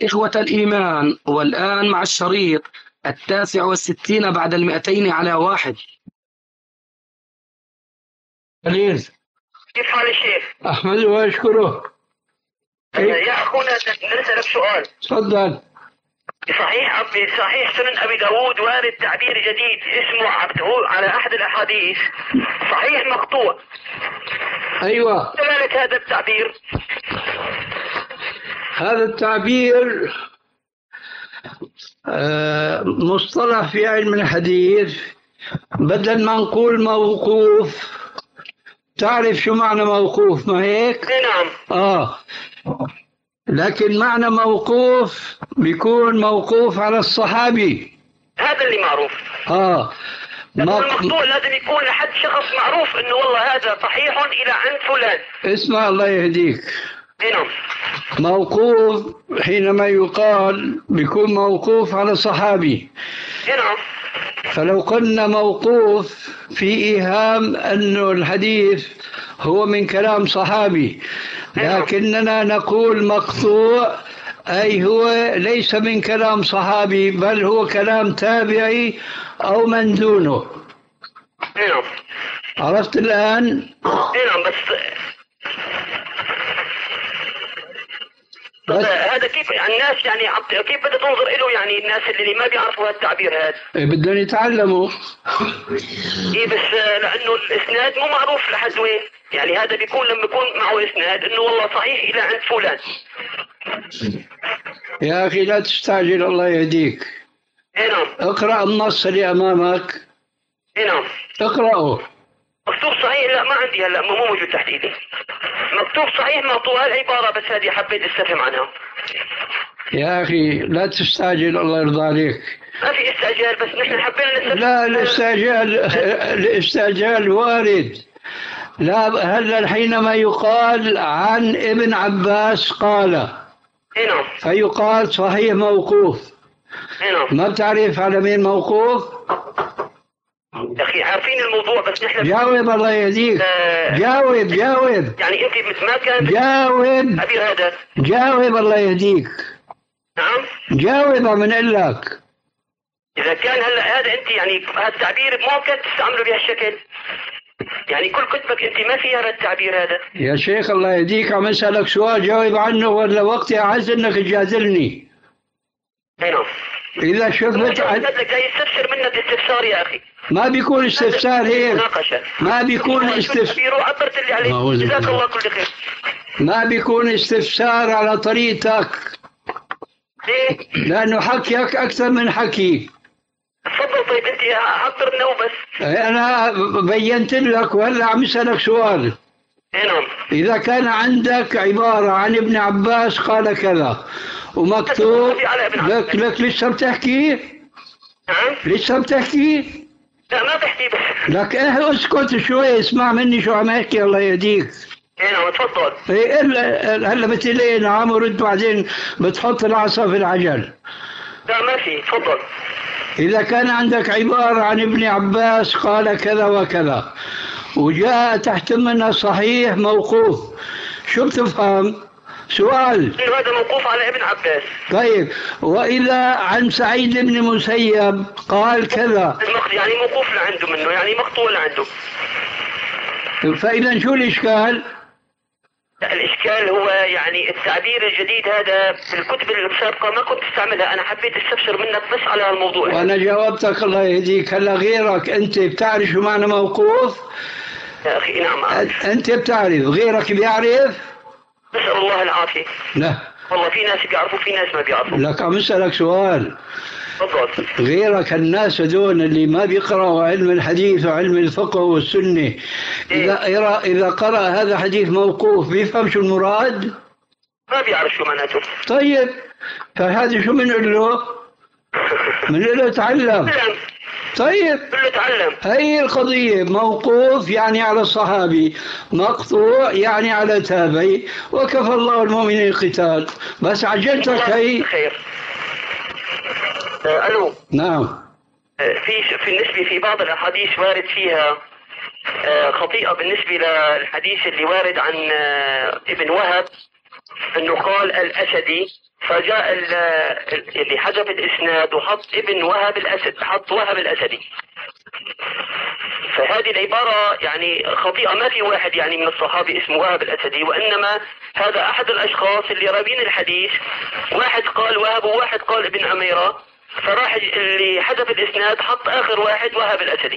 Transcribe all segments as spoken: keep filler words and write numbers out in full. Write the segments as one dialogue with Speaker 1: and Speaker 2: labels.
Speaker 1: إخوة الإيمان، والآن مع الشريط التاسع والستين بعد المئتين على واحد.
Speaker 2: خليل،
Speaker 3: كيف حال الشيخ؟
Speaker 2: أحمد وأشكره.
Speaker 3: آه، يا أخونا نسألك سؤال.
Speaker 2: تفضل.
Speaker 3: صحيح أبي صحيح سنن أبي داود وارد تعبير جديد اسمه عبده على أحد الأحاديث، صحيح مقطوع.
Speaker 2: أيوة،
Speaker 3: كذلك هذا التعبير.
Speaker 2: هذا التعبير آه، مصطلح في علم الحديث. بدل ما نقول موقوف، تعرف شو معنى موقوف ما هيك؟
Speaker 3: إيه نعم.
Speaker 2: آه لكن معنى موقوف بيكون موقوف على الصحابي.
Speaker 3: هذا اللي معروف.
Speaker 2: آه
Speaker 3: ما
Speaker 2: ما
Speaker 3: المقطوع لازم يكون لحد شخص معروف إنه والله هذا صحيح إلى عند فلان.
Speaker 2: اسمع الله يهديك.
Speaker 3: إيه نعم.
Speaker 2: موقوف حينما يقال بيكون موقوف على صحابي.
Speaker 3: إيه نعم.
Speaker 2: فلو قلنا موقوف في إيهام أنه الحديث هو من كلام صحابي، لكننا نقول مقطوع أي هو ليس من كلام صحابي، بل هو كلام تابعي أو من دونه.
Speaker 3: إيه نعم.
Speaker 2: عرفت الآن؟
Speaker 3: إيه نعم. بس
Speaker 2: بس
Speaker 3: هذا كيف الناس يعني كيف بدها تنظر له، يعني الناس اللي ما بيعرفوا هالتعبير هذا
Speaker 2: بدهم يتعلموا.
Speaker 3: ايه بس لانه الاسناد مو معروف لحد وين، يعني هذا بيكون لما يكون معه اسناد انه والله صحيح الى عند فلان.
Speaker 2: يا أخي لا تستعجل الله يهديك.
Speaker 3: ايه نعم.
Speaker 2: اقرأ النص اللي أمامك.
Speaker 3: ايه نعم.
Speaker 2: اقرأه.
Speaker 3: مكتوب صحيح؟ لا ما عندي هلا، مو موجود تحت ايدي. مكتوب صحيح مقطوع هالعبارة، بس هذه حبيت استفهم عنها.
Speaker 2: يا أخي لا تستعجل الله يرضى عليك.
Speaker 3: ما في استعجال، بس نحن حبينا نستفهم.
Speaker 2: لا الاستعجال الاستعجال وارد. لا هلا حينما يقال عن ابن عباس قال،
Speaker 3: اي نعم،
Speaker 2: فيقال صحيح موقوف.
Speaker 3: اي نعم.
Speaker 2: ما بتعرف على مين موقوف؟
Speaker 3: يا اخي عارفين الموضوع، بس نحن
Speaker 2: جاوب الله يهديك.
Speaker 3: آه
Speaker 2: جاوب جاوب
Speaker 3: يعني انت مثل ما كان
Speaker 2: جاوب
Speaker 3: تعبير هذا.
Speaker 2: جاوب الله يهديك.
Speaker 3: نعم.
Speaker 2: جاوب من قال لك.
Speaker 3: إذا كان هلا هذا أنت يعني هالتعبير ممكن تستعمله بهالشكل، يعني كل كتبك أنت ما فيها هذا التعبير هذا.
Speaker 2: يا شيخ الله يهديك عم أسألك سؤال جاوب عنه، ولا وقتي أعز إنك تجادلني.
Speaker 3: أي نعم.
Speaker 2: إذا شفت عن...
Speaker 3: جاي يستفسر منك استفسار يا أخي.
Speaker 2: ما بيكون استفسار هيك. ما بيكون استفسار.
Speaker 3: عبرت اللي عليه. جزاك الله كل خير.
Speaker 2: ما بيكون استفسار على طريقتك.
Speaker 3: ليه؟
Speaker 2: لأنه حكيك أكثر من حكي.
Speaker 3: تفضل. طيب أنت حضرنا وبس.
Speaker 2: أنا بينت لك وهلا عم أسألك سؤال.
Speaker 3: إيه نعم.
Speaker 2: إذا كان عندك عبارة عن ابن عباس قال كذا ومكتوب لك لك لسه بتحكي؟
Speaker 3: نعم.
Speaker 2: لسه بتحكي؟
Speaker 3: لا ما بحكي بس.
Speaker 2: لك إيه اسكت شوي، اسمع مني شو عم أحكي الله يهديك.
Speaker 3: إيه نعم تفضل.
Speaker 2: إيه هلا بتقلي نعم ورد بعدين بتحط العصا في العجل.
Speaker 3: لا ما في، تفضل.
Speaker 2: إذا كان عندك عبارة عن ابن عباس قال كذا وكذا وجاء تحت منها صحيح موقوف، شو بتفهم؟ سؤال.
Speaker 3: إنه هذا موقوف على ابن عباس.
Speaker 2: طيب وإذا عن سعيد بن مسيب قال كذا،
Speaker 3: يعني موقوف لعنده منه، يعني مقطوع لعنده.
Speaker 2: فإذا شو الإشكال؟
Speaker 3: الإشكال هو يعني التعبير الجديد هذا في الكتب السابقة ما كنت استعملها، أنا حبيت استفسر منك بس على الموضوع.
Speaker 2: وأنا جاوبتك الله يهديك. هلا غيرك أنت بتعرف شو معنى موقوف؟
Speaker 3: يا أخي نعم أعرف.
Speaker 2: أنت بتعرف، غيرك بيعرف؟
Speaker 3: نسأل الله العافية.
Speaker 2: لا
Speaker 3: والله في ناس بيعرفوا في ناس ما بيعرفوا.
Speaker 2: لك عم أسألك سؤال.
Speaker 3: تفضل.
Speaker 2: غيرك الناس هذول اللي ما بيقرأوا علم الحديث وعلم الفقه والسنة، إذا إيه؟ إذا قرأ هذا حديث موقوف بيفهم شو المراد؟
Speaker 3: ما بيعرف شو معناته.
Speaker 2: طيب فهذا شو بنقول له؟ بنقول له تعلم. طيب
Speaker 3: كله تعلم.
Speaker 2: هي القضية. موقوف يعني على الصحابي، مقطوع يعني على تابعي، وكفى الله المؤمنين القتال. بس عجلتك هي.
Speaker 3: خير. آه الو.
Speaker 2: نعم.
Speaker 3: في في بالنسبه في بعض الاحاديث وارد فيها آه خطيئه بالنسبه للحديث اللي وارد عن آه ابن وهب انه قال الاسدي، فجاء ال- اللي حذف الاسناد وحط ابن وهب الاسد، حط وهب الاسدي. فهذه العبارة يعني خطيئة، ما في واحد يعني من الصحابة اسمه وهب الاسدي، وانما هذا احد الاشخاص اللي رابين الحديث، واحد قال وهب وواحد قال ابن عميرة، فراح اللي حذف الاسناد حط اخر واحد وهب الاسدي.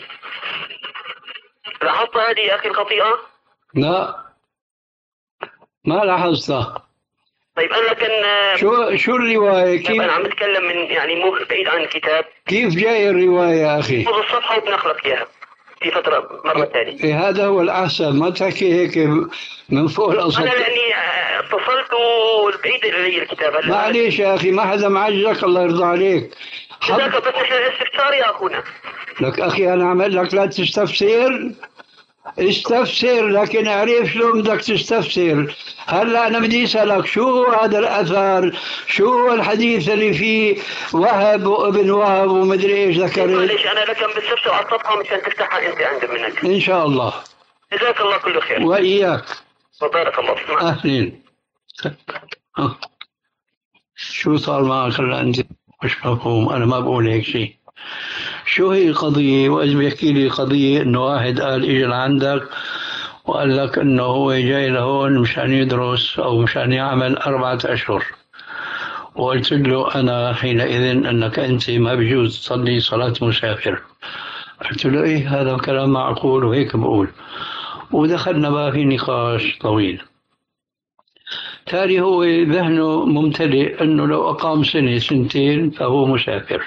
Speaker 3: لاحظت هذه يا اخي الخطيئة؟
Speaker 2: لا ما لاحظتها.
Speaker 3: طيب انا كان
Speaker 2: شو شو الرواية؟
Speaker 3: طيب انا
Speaker 2: كيف
Speaker 3: عم بتكلم من يعني مو بعيد عن الكتاب،
Speaker 2: كيف جاي الرواية يا أخي؟
Speaker 3: خذ الصفحة وبنخلق اياها في فترة مرة ثانية.
Speaker 2: إيه هذا هو الأحسن، ما تحكي هيك من فوق
Speaker 3: انا
Speaker 2: الأسطح.
Speaker 3: لاني آه، اتصلت والبعيد علي الكتاب هلا.
Speaker 2: معليش يا أخي، ما حدا معجلك، الله يرضى عليك. حب
Speaker 3: جزاك، بس نحن الاستفسار يا اخونا.
Speaker 2: لك أخي أنا عمل لك لا تستفسر، استفسر، لكن اعرف شلون بدك تستفسر. هلا انا بدي اسالك شو هذا الاثر، شو هو الحديث اللي فيه وهب وابن وهب ومدري ايش ذكرت؟
Speaker 3: معلش انا لكن بستفسر على الصفحة مشان تفتحها انت عند منك.
Speaker 2: ان شاء الله.
Speaker 3: جزاك الله كل خير.
Speaker 2: واياك.
Speaker 3: وبارك الله فيك.
Speaker 2: اهلين. أه. شو صار معك هلا انت؟ مش مفهوم، انا ما بقول هيك شيء. شو هي القضية؟ وإذا بيحكي لي قضية إنه واحد قال إجى لعندك وقال لك إنه هو جاي لهون مشان يدرس أو مشان يعمل أربعة أشهر، وقلت له أنا حينئذ أنك أنت ما بيجوز تصلي صلاة مسافر. قلت له إيه هذا كلام معقول، وهيك بقول. ودخلنا بقى في نقاش طويل. تالي هو ذهنه ممتلئ أنه لو أقام سنة سنتين فهو مسافر.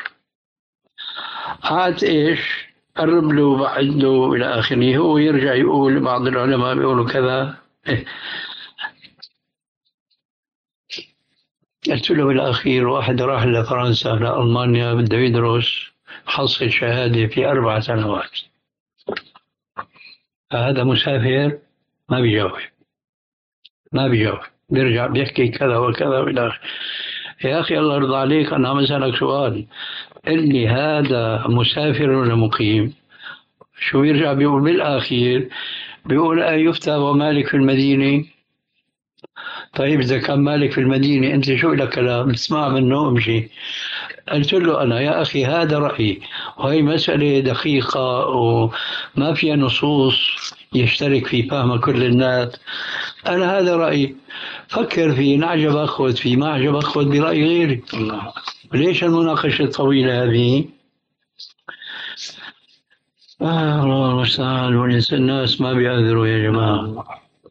Speaker 2: عاد ايش؟ قرب له بعد له الى اخره، هو يرجع يقول بعض العلماء بيقولوا كذا. إيه. قلت له بالاخير واحد راح لفرنسا لالمانيا بده يدرس، حصل شهاده في اربع سنوات، هذا مسافر؟ ما بيجاوب، ما بيجاوب، بيرجع بيحكي كذا وكذا والى اخره. يا اخي الله يرضى عليك، انا عم اسالك سؤال، قل لي هذا مسافر ولا مقيم؟ شو يرجع بيقول بالأخير؟ بيقول أي يفتى ومالك في المدينة. طيب إذا كان مالك في المدينة أنت شو لك كلام تسمع منه امشي. قلت له أنا يا أخي هذا رأيي، وهي مسألة دقيقة وما فيها نصوص يشترك في فهمها كل الناس. أنا هذا رأيي، فكر فيه، نعجب أخذ فيه، ما عجب أخذ برأي غيري. ليش المناقشة الطويلة هذه؟ آه الله المستعان، والناس ما بيعذروا يا جماعة.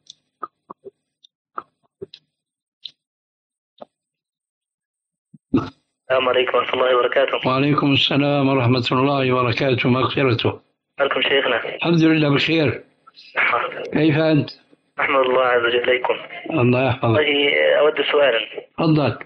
Speaker 3: السلام عليكم ورحمة الله وبركاته.
Speaker 2: وعليكم السلام ورحمة الله وبركاته، مغفرته.
Speaker 3: عليكم شيخنا.
Speaker 2: الحمد لله بخير. كيف أنت؟
Speaker 3: أحمد الله عز وجل إليكم.
Speaker 2: الله يحفظك.
Speaker 3: والله أود سؤالا.
Speaker 2: تفضل.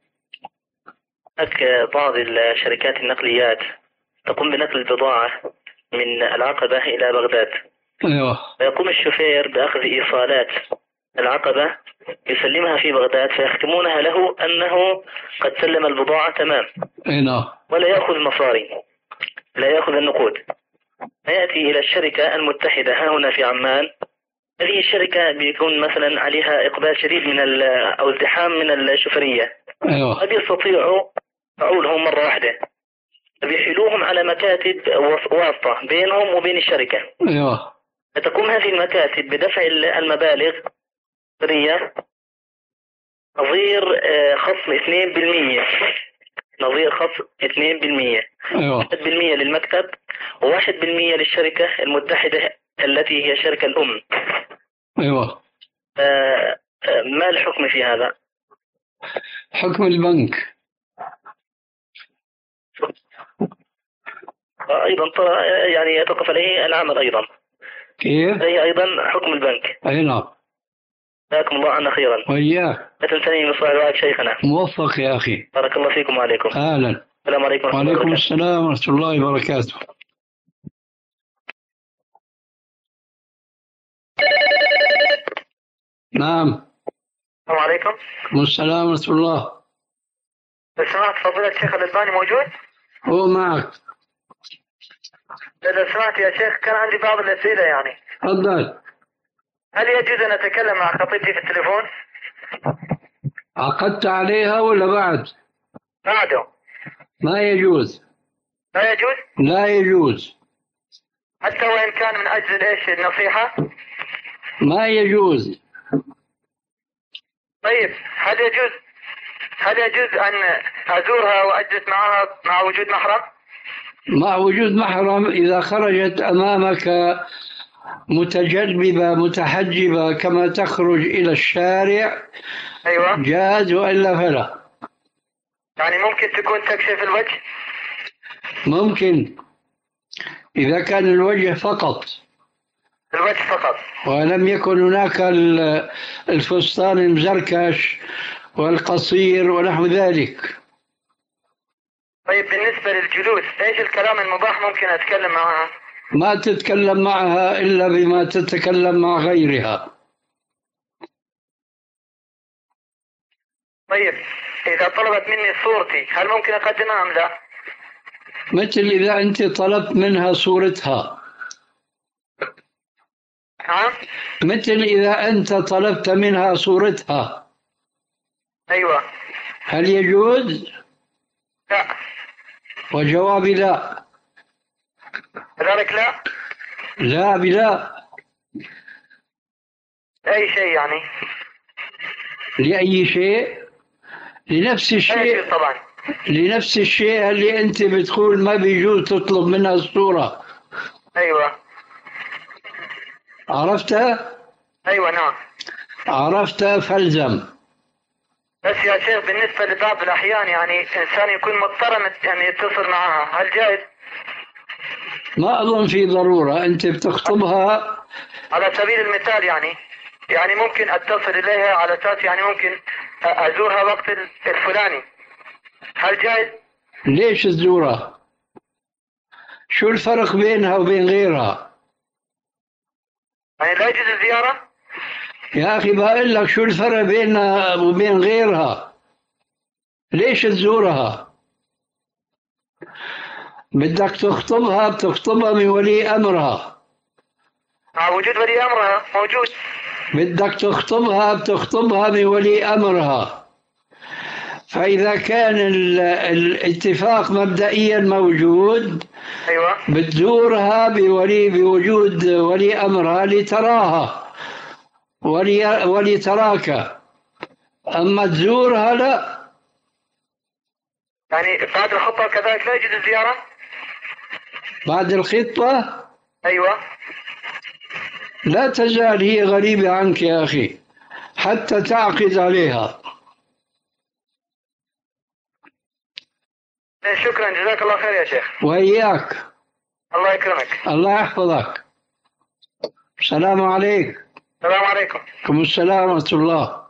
Speaker 3: هناك بعض الشركات النقليات تقوم بنقل البضاعة من العقبة إلى بغداد.
Speaker 2: أيوه.
Speaker 3: ويقوم الشوفير بأخذ إيصالات العقبة يسلمها في بغداد، فيختمونها له أنه قد سلم البضاعة تمام.
Speaker 2: أي نعم.
Speaker 3: ولا يأخذ مصاري، لا يأخذ النقود. فيأتي إلى الشركة المتحدة ها هنا في عمان. هذه الشركة بيكون مثلا عليها إقبال شديد من أو ازدحام من الشوفرية.
Speaker 2: أيوه.
Speaker 3: ما بيستطيعوا فعولهم مرة واحدة، بيحيلوهم على مكاتب واسطة بينهم وبين الشركة.
Speaker 2: أيوه.
Speaker 3: فتقوم هذه المكاتب بدفع المبالغ سرية نظير خصم اثنين بالمئة، نظير خصم اثنين بالمئة.
Speaker 2: أيوه.
Speaker 3: واحد بالمئة للمكتب وواحد بالمئة للشركة المتحدة التي هي شركة الأم.
Speaker 2: أيوه.
Speaker 3: ما الحكم في هذا؟
Speaker 2: حكم البنك.
Speaker 3: أيضا يعني يتوقف عليه العمل أيضا.
Speaker 2: كيف؟
Speaker 3: هي أيضا حكم البنك.
Speaker 2: أي نعم.
Speaker 3: جزاكم الله عنا خيرا.
Speaker 2: وإياك.
Speaker 3: لا تنسني من صلاة دعائك شيخنا.
Speaker 2: موفق يا أخي.
Speaker 3: بارك الله فيكم وعليكم.
Speaker 2: أهلا.
Speaker 3: السلام عليكم ورحمة الله
Speaker 2: وعليكم
Speaker 3: وبركاته.
Speaker 2: السلام ورحمة الله وبركاته. نعم.
Speaker 3: السلام عليكم.
Speaker 2: السلام ورحمة الله.
Speaker 3: لو سمحت فضيلة الشيخ الألباني موجود؟
Speaker 2: هو معك.
Speaker 3: لو سمحت يا شيخ كان عندي بعض الأسئلة يعني.
Speaker 2: تفضل.
Speaker 3: هل يجوز أن أتكلم مع خطيبتي في التليفون؟
Speaker 2: عقدت عليها ولا بعد؟
Speaker 3: بعده.
Speaker 2: ما يجوز.
Speaker 3: لا يجوز؟
Speaker 2: لا يجوز.
Speaker 3: حتى وإن كان من أجل إيش النصيحة؟
Speaker 2: ما يجوز.
Speaker 3: طيب هل يجوز هل يجوز أن أزورها وأجلس معها مع وجود محرم؟
Speaker 2: مع وجود محرم إذا خرجت أمامك متجربة متحجبة كما تخرج إلى الشارع
Speaker 3: أيوة.
Speaker 2: جاز، وإلا فلا.
Speaker 3: يعني ممكن تكون تكشف الوجه؟
Speaker 2: ممكن إذا كان الوجه فقط،
Speaker 3: الوجه فقط،
Speaker 2: ولم يكن هناك الفستان المزركش والقصير ونحو ذلك.
Speaker 3: طيب بالنسبة للجلوس إيش الكلام المباح ممكن أتكلم معها؟
Speaker 2: ما تتكلم معها إلا بما تتكلم مع غيرها.
Speaker 3: طيب إذا طلبت مني صورتي هل ممكن أقدمها أم لا؟
Speaker 2: مثل إذا أنت طلبت منها صورتها.
Speaker 3: نعم؟
Speaker 2: مثل إذا أنت طلبت منها صورتها.
Speaker 3: أيوة.
Speaker 2: هل يجوز؟
Speaker 3: لا.
Speaker 2: وجوابي لا.
Speaker 3: كذلك لا؟
Speaker 2: لا بلا.
Speaker 3: أي شيء يعني؟
Speaker 2: لأي شيء؟ لنفس الشيء
Speaker 3: طبعا.
Speaker 2: لنفس الشيء اللي أنت بتقول ما بيجوز تطلب منها الصورة.
Speaker 3: أيوة.
Speaker 2: عرفتها؟
Speaker 3: أيوة نعم.
Speaker 2: عرفتها فالزم.
Speaker 3: بس يا شيخ بالنسبة لبعض الأحيان يعني إنسان يكون مضطر يعني يتصل معها، هل جائز؟
Speaker 2: ما أظن في ضرورة. أنت بتخطبها
Speaker 3: على سبيل المثال يعني يعني ممكن أتصل إليها على أساس يعني ممكن أزورها وقت الفلاني، هل جائز؟
Speaker 2: ليش تزورها؟ شو الفرق بينها وبين غيرها؟
Speaker 3: يعني لا يجوز الزيارة؟
Speaker 2: يا أخي بقول لك شو الفرق بينها وبين غيرها؟ ليش تزورها؟ بدك تخطبها بتخطبها من ولي أمرها.
Speaker 3: مع وجود ولي أمرها موجود.
Speaker 2: بدك تخطبها بتخطبها من ولي أمرها. فإذا كان الاتفاق مبدئيا موجود،
Speaker 3: أيوة،
Speaker 2: بتزورها بولي بوجود ولي أمرها لتراها ولي ولتراك. أما تزورها لا.
Speaker 3: يعني بعد الخطبة كذلك لا يجوز الزيارة؟
Speaker 2: بعد الخطبة
Speaker 3: أيوة.
Speaker 2: لا تزال هي غريبة عنك يا أخي حتى تعقد عليها.
Speaker 3: شكرا جزاك الله خير يا شيخ.
Speaker 2: وإياك.
Speaker 3: الله يكرمك.
Speaker 2: الله يحفظك. السلام عليكم.
Speaker 3: السلام عليكم.
Speaker 2: وعليكم السلام ورحمة الله.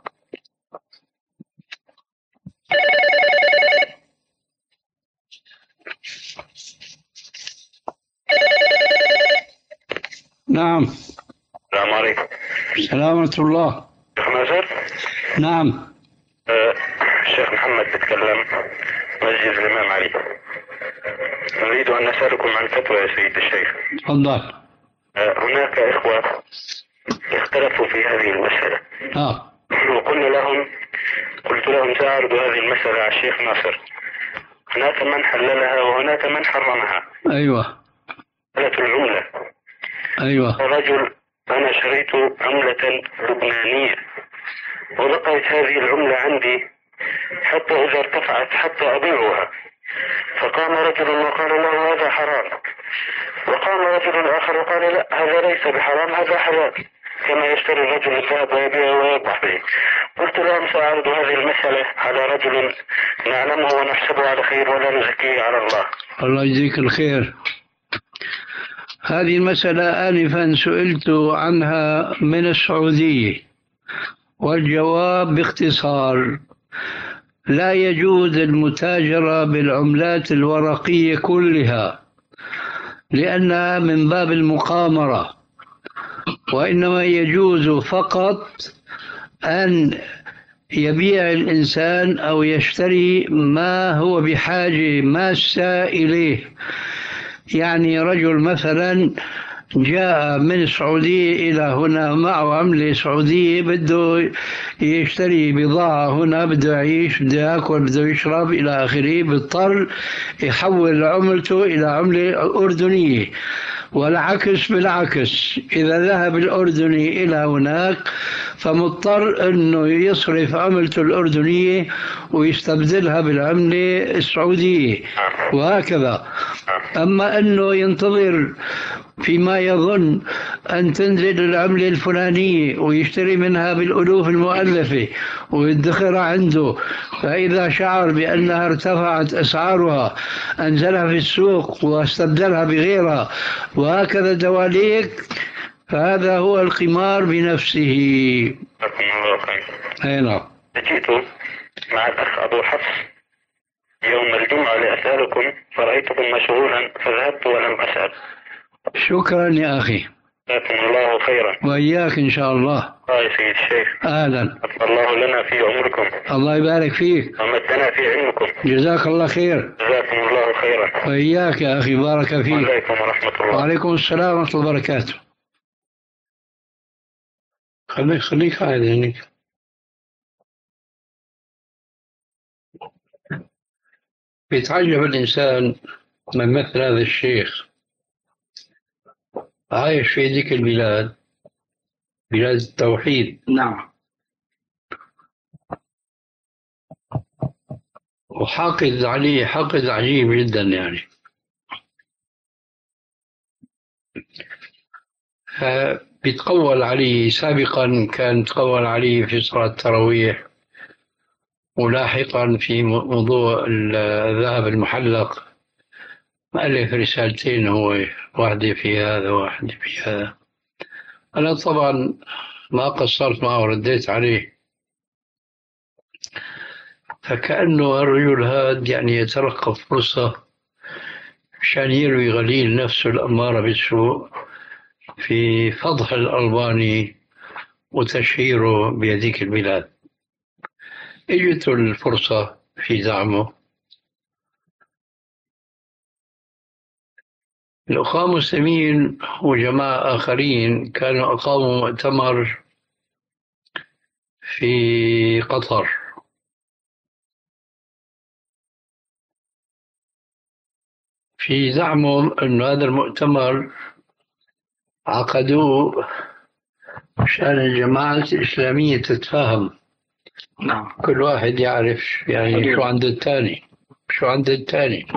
Speaker 2: نعم.
Speaker 3: السلام عليكم.
Speaker 2: السلام ورحمة الله.
Speaker 3: شيخ ناصر.
Speaker 2: نعم.
Speaker 3: أه الشيخ محمد بتكلم، مسجد الإمام علي. نريد أن نسألكم عن فتوى يا سيد الشيخ.
Speaker 2: تفضل.
Speaker 3: أه هناك إخوة اختلفوا في هذه المسألة.
Speaker 2: آه.
Speaker 3: وقلنا لهم قلت لهم سأعرض هذه المسألة على الشيخ ناصر. هناك من حللها وهناك من حرمها.
Speaker 2: أيوة.
Speaker 3: مسألة العملة.
Speaker 2: أيوة.
Speaker 3: رجل أنا شريت عملة لبنانية وبقيت هذه العملة عندي حتى إذا ارتفعت حتى أبيعها، فقام رجل وقال له هذا حرام، وقام رجل آخر وقال لا هذا ليس بحرام هذا حلال، كما يشتري الرجل الذهب ويبيعه ويربح به. قلت لهم سأعرض هذه المسألة على رجل نعلمه ونحسبه على خير ولا نزكيه على الله.
Speaker 2: الله يجزيك الخير. هذه المسألة آنفا سئلت عنها من السعودية، والجواب باختصار لا يجوز المتاجرة بالعملات الورقية كلها لأنها من باب المقامرة، وإنما يجوز فقط أن يبيع الإنسان أو يشتري ما هو بحاجة ماسة إليه. يعني رجل مثلا جاء من السعودية إلى هنا معه عملة سعودية، بده يشتري بضاعة هنا، بده يعيش، بده يأكل، بده يشرب إلى آخره، بيضطر يحول عملته إلى عملة أردنية. والعكس بالعكس، إذا ذهب الأردني إلى هناك فمضطر أنه يصرف عملته الأردنية ويستبدلها بالعملة السعودية، وهكذا. أما أنه ينتظر فيما يظن أن تنزل العملة الفلانية ويشتري منها بالألوف المؤلفة ويدخرها عنده، فإذا شعر بأنها ارتفعت أسعارها أنزلها في السوق واستبدلها بغيرها، وهكذا دواليك، فهذا هو القمار بنفسه. أي نعم.
Speaker 3: جئت مع الأخ أبو حفص يوم الجمعة لأسألكم، فرأيتكم مشغولا فذهبت ولم أسأل.
Speaker 2: شكرا يا أخي.
Speaker 3: جزاكم الله خيرا.
Speaker 2: وإياك إن شاء الله.
Speaker 3: آه يا سيد الشيخ.
Speaker 2: أهلا.
Speaker 3: أطلع الله لنا في عمركم.
Speaker 2: الله يبارك فيك.
Speaker 3: ومدنا في علمكم.
Speaker 2: جزاك الله خير.
Speaker 3: جزاكم الله خيرا.
Speaker 2: وإياك يا أخي، بارك فيك.
Speaker 3: وعليكم ورحمة الله.
Speaker 2: وعليكم السلام ورحمة الله وبركاته. خليك خليك قاعد هناك. بيتعجب الإنسان من مثل هذا الشيخ، عايش في ذيك البلاد، بلاد التوحيد.
Speaker 1: نعم.
Speaker 2: وحاقد عليه حقد عجيب جدا يعني. بيتقول عليه سابقا، كان يتقول عليه في صلاة التراويح، ولاحقا في موضوع الذهب المحلق مؤلف رسالتين، هو واحدة في هذا وواحدة في هذا. أنا طبعا ما قصرت معه ورديت عليه، فكأنه الرجل هذا يعني يترقب فرصة مشان يروي غليل نفسه الأمارة بالسوء في فضح الألباني وتشهيره بهذيك البلاد. اجته الفرصة في دعمه. الأخوة المسلمين وجماعة آخرين كانوا أقاموا مؤتمر في قطر، في دعمهم أن هذا المؤتمر عقدوه عشان الجماعات الإسلامية تتفاهم.
Speaker 1: نعم.
Speaker 2: كل واحد يعرف يعني شو عند الثاني، شو عند الثاني.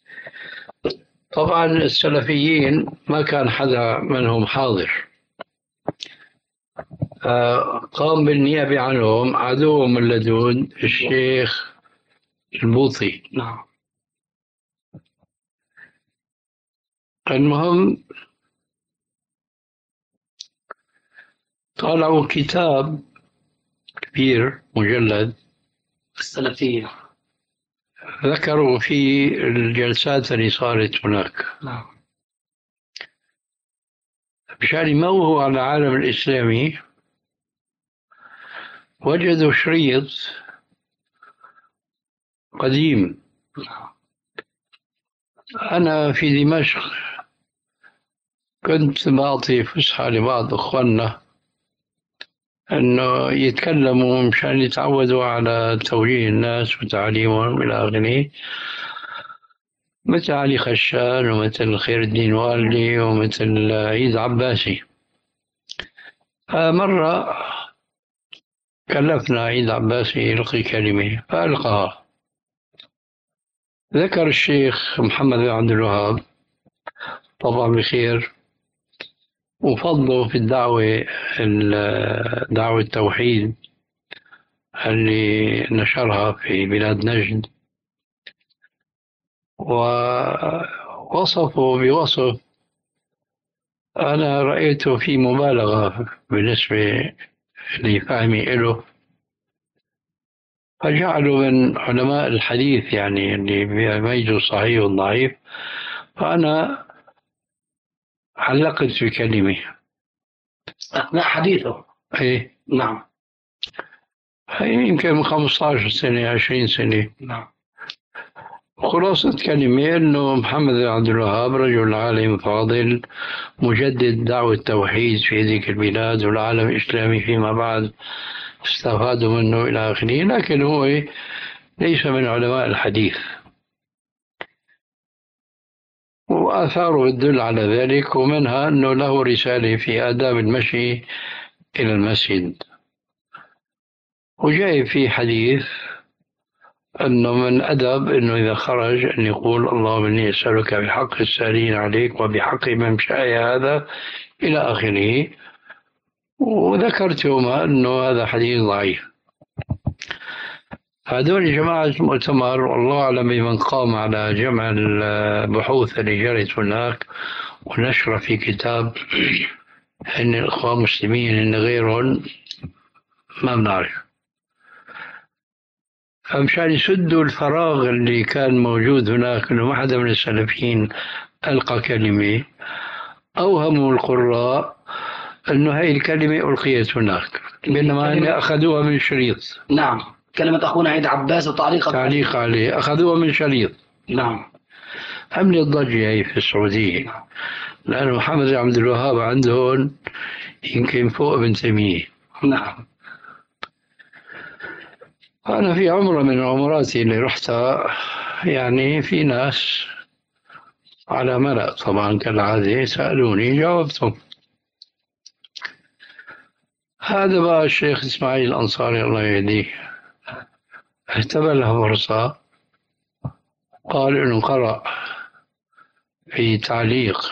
Speaker 2: طبعا السلفيين ما كان حدا منهم حاضر، قام بالنيابة عنهم عدوهم اللدود الشيخ البوطي.
Speaker 1: نعم.
Speaker 2: المهم طالعوا كتاب كبير مجلد
Speaker 1: السلفية،
Speaker 2: ذكروا فيه الجلسات اللي صارت هناك.
Speaker 1: نعم.
Speaker 2: مشان يموهوا على العالم الإسلامي وجدوا شريط قديم.
Speaker 1: نعم.
Speaker 2: أنا في دمشق كنت بعطي فسحة لبعض إخواننا أنه يتكلموا مشان يتعودوا على توجيه الناس وتعليمهم إلى آخره، مثل علي خشان ومثل خير الدين والدي ومثل عيد عباسي. مرة كلفنا عيد عباسي يلقي كلمة فألقاها. ذكر الشيخ محمد بن عبد الوهاب طبعا بخير وفضله في الدعوة دعوة التوحيد اللي نشرها في بلاد نجد، ووصفه بوصف أنا رأيته في مبالغة بالنسبة لفهمي له، فجعله من علماء الحديث يعني اللي بيميزوا الصحيح والضعيف. فأنا علقت في كلمة
Speaker 1: أثناء حديثه.
Speaker 2: إيه.
Speaker 1: نعم.
Speaker 2: يمكن من خمسة عشر سنة عشرين سنة.
Speaker 1: نعم.
Speaker 2: خلاصة كلمة أنه محمد بن عبد الوهاب رجل عالم فاضل مجدد دعوة التوحيد في ذيك البلاد والعالم الإسلامي فيما بعد استفادوا منه إلى آخره، لكن هو ليس من علماء الحديث، وآثاره تدل على ذلك، ومنها أنه له رسالة في آداب المشي إلى المسجد، وجاي في حديث أنه من أدب أنه إذا خرج أن يقول اللهم إني أسألك بحق السائلين عليك وبحق ممشاي هذا إلى آخره، وذكرت يومها أنه هذا حديث ضعيف. هذول جماعة المؤتمر والله أعلم بمن قام على جمع البحوث اللي جرت هناك ونشر في كتاب إن الإخوان المسلمين إن غيرهم ما بنعرف. فمشان يسدوا الفراغ اللي كان موجود هناك إنه ما حدا من السلفيين ألقى كلمة، أوهموا القراء إنه هاي الكلمة ألقيت هناك، بينما أن أخذوها من شريط.
Speaker 1: نعم، كلمة أخونا عيد عباس وتعليق
Speaker 2: تعليق عليه أخذوها من شريط.
Speaker 1: نعم.
Speaker 2: عملت ضجة هي في السعودية. نعم. لأن محمد بن عبد الوهاب عندهم يمكن فوق ابن تيمية.
Speaker 1: نعم.
Speaker 2: أنا في عمرة من عمراتي اللي رحتها يعني في ناس على ملأ طبعا كالعادة سألوني جاوبتهم. هذا بقى الشيخ إسماعيل الأنصاري الله يهديه اعتبر له فرصة، قال إنه قرأ في تعليق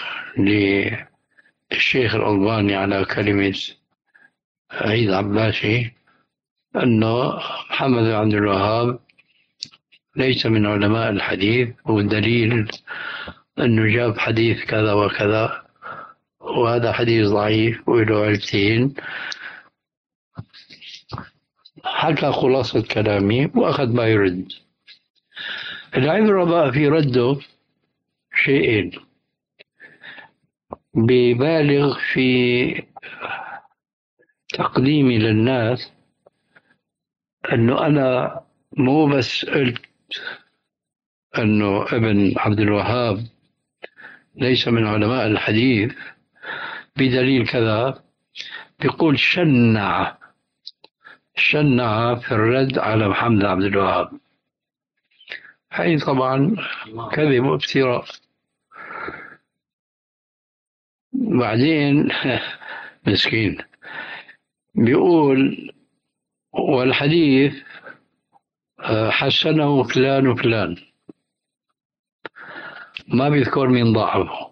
Speaker 2: للشيخ الألباني على كلمة عيد عباسي أنه محمد بن عبد الوهاب ليس من علماء الحديث، والدليل أنه جاب حديث كذا وكذا وهذا حديث ضعيف وله علتين. حكى خلاصة كلامي وأخذ ما يرد. العبرة بقى في رده شيئين، ببالغ في تقديمي للناس أنه أنا مو بس قلت أنه ابن عبد الوهاب ليس من علماء الحديث بدليل كذا، بيقول شنع شنع في الرد على محمد عبد الوهاب. هاي طبعا كذب وافتراء. بعدين مسكين بيقول والحديث حسنه فلان وفلان، ما بيذكر مين ضعفه.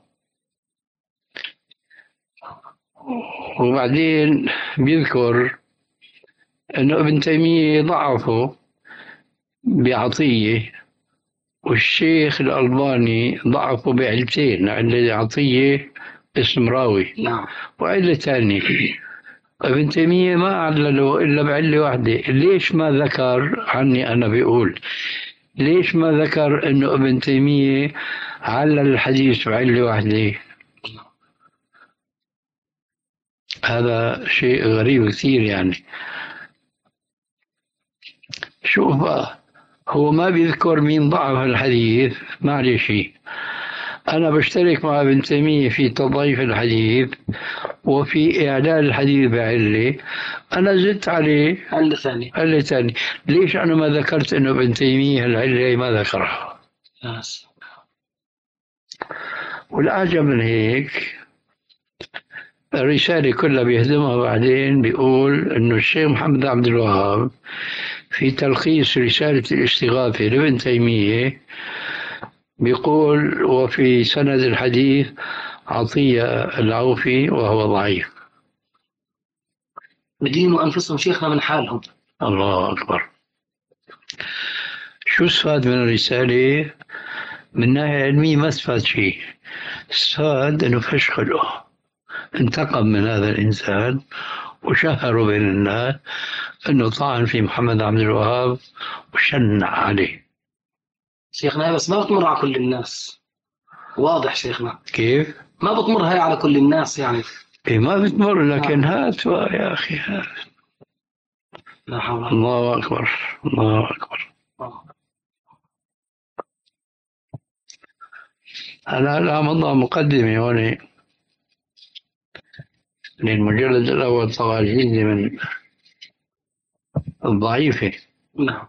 Speaker 2: وبعدين بيذكر انه ابن تيمية ضعفه بعطية، والشيخ الألباني ضعفه بعلتين، علة عطية اسم راوي.
Speaker 1: نعم.
Speaker 2: وعلة ثانية. ابن تيمية ما علله إلا بعلة واحدة. ليش ما ذكر عني أنا بيقول ليش ما ذكر إنه ابن تيمية علل الحديث بعلة واحدة؟ هذا شيء غريب كثير. يعني شوف بقى، هو ما بيذكر مين ضعف الحديث، معلش أنا بشترك مع ابن تيمية في تضعيف الحديث وفي إعلال الحديث بعلة، أنا زدت عليه
Speaker 1: علة ثانية.
Speaker 2: علة ثانية. ليش أنا ما ذكرت إنه ابن تيمية العلة ما ذكرها؟
Speaker 1: يس.
Speaker 2: والأعجب من هيك الرسالة كلها بيهدمها بعدين، بيقول إنه الشيخ محمد عبد الوهاب في تلخيص رسالة الاستغاثة لابن تيمية بيقول وفي سند الحديث عطية العوفي وهو ضعيف.
Speaker 1: بدينوا أنفسهم شيخنا من حالهم.
Speaker 2: الله أكبر. شو استفاد من الرسالة؟ من ناحية علمية ما استفاد شيء، استفاد أنه فشخله، انتقم من هذا الإنسان وشهروا بين الناس أنه طعن في محمد عبد الوهاب وشنع عليه.
Speaker 1: شيخنا بس ما بتمر على كل الناس، واضح شيخنا.
Speaker 2: كيف؟
Speaker 1: ما بتمر هاي على كل الناس يعني.
Speaker 2: إيه ما بتمر، لكن هات يا أخي هات.
Speaker 1: لا حول.
Speaker 2: الله أكبر الله أكبر. أنا لا مضى مقدمة هون للمجلد الأول طبعا جزء من الضعيفة.
Speaker 1: نعم.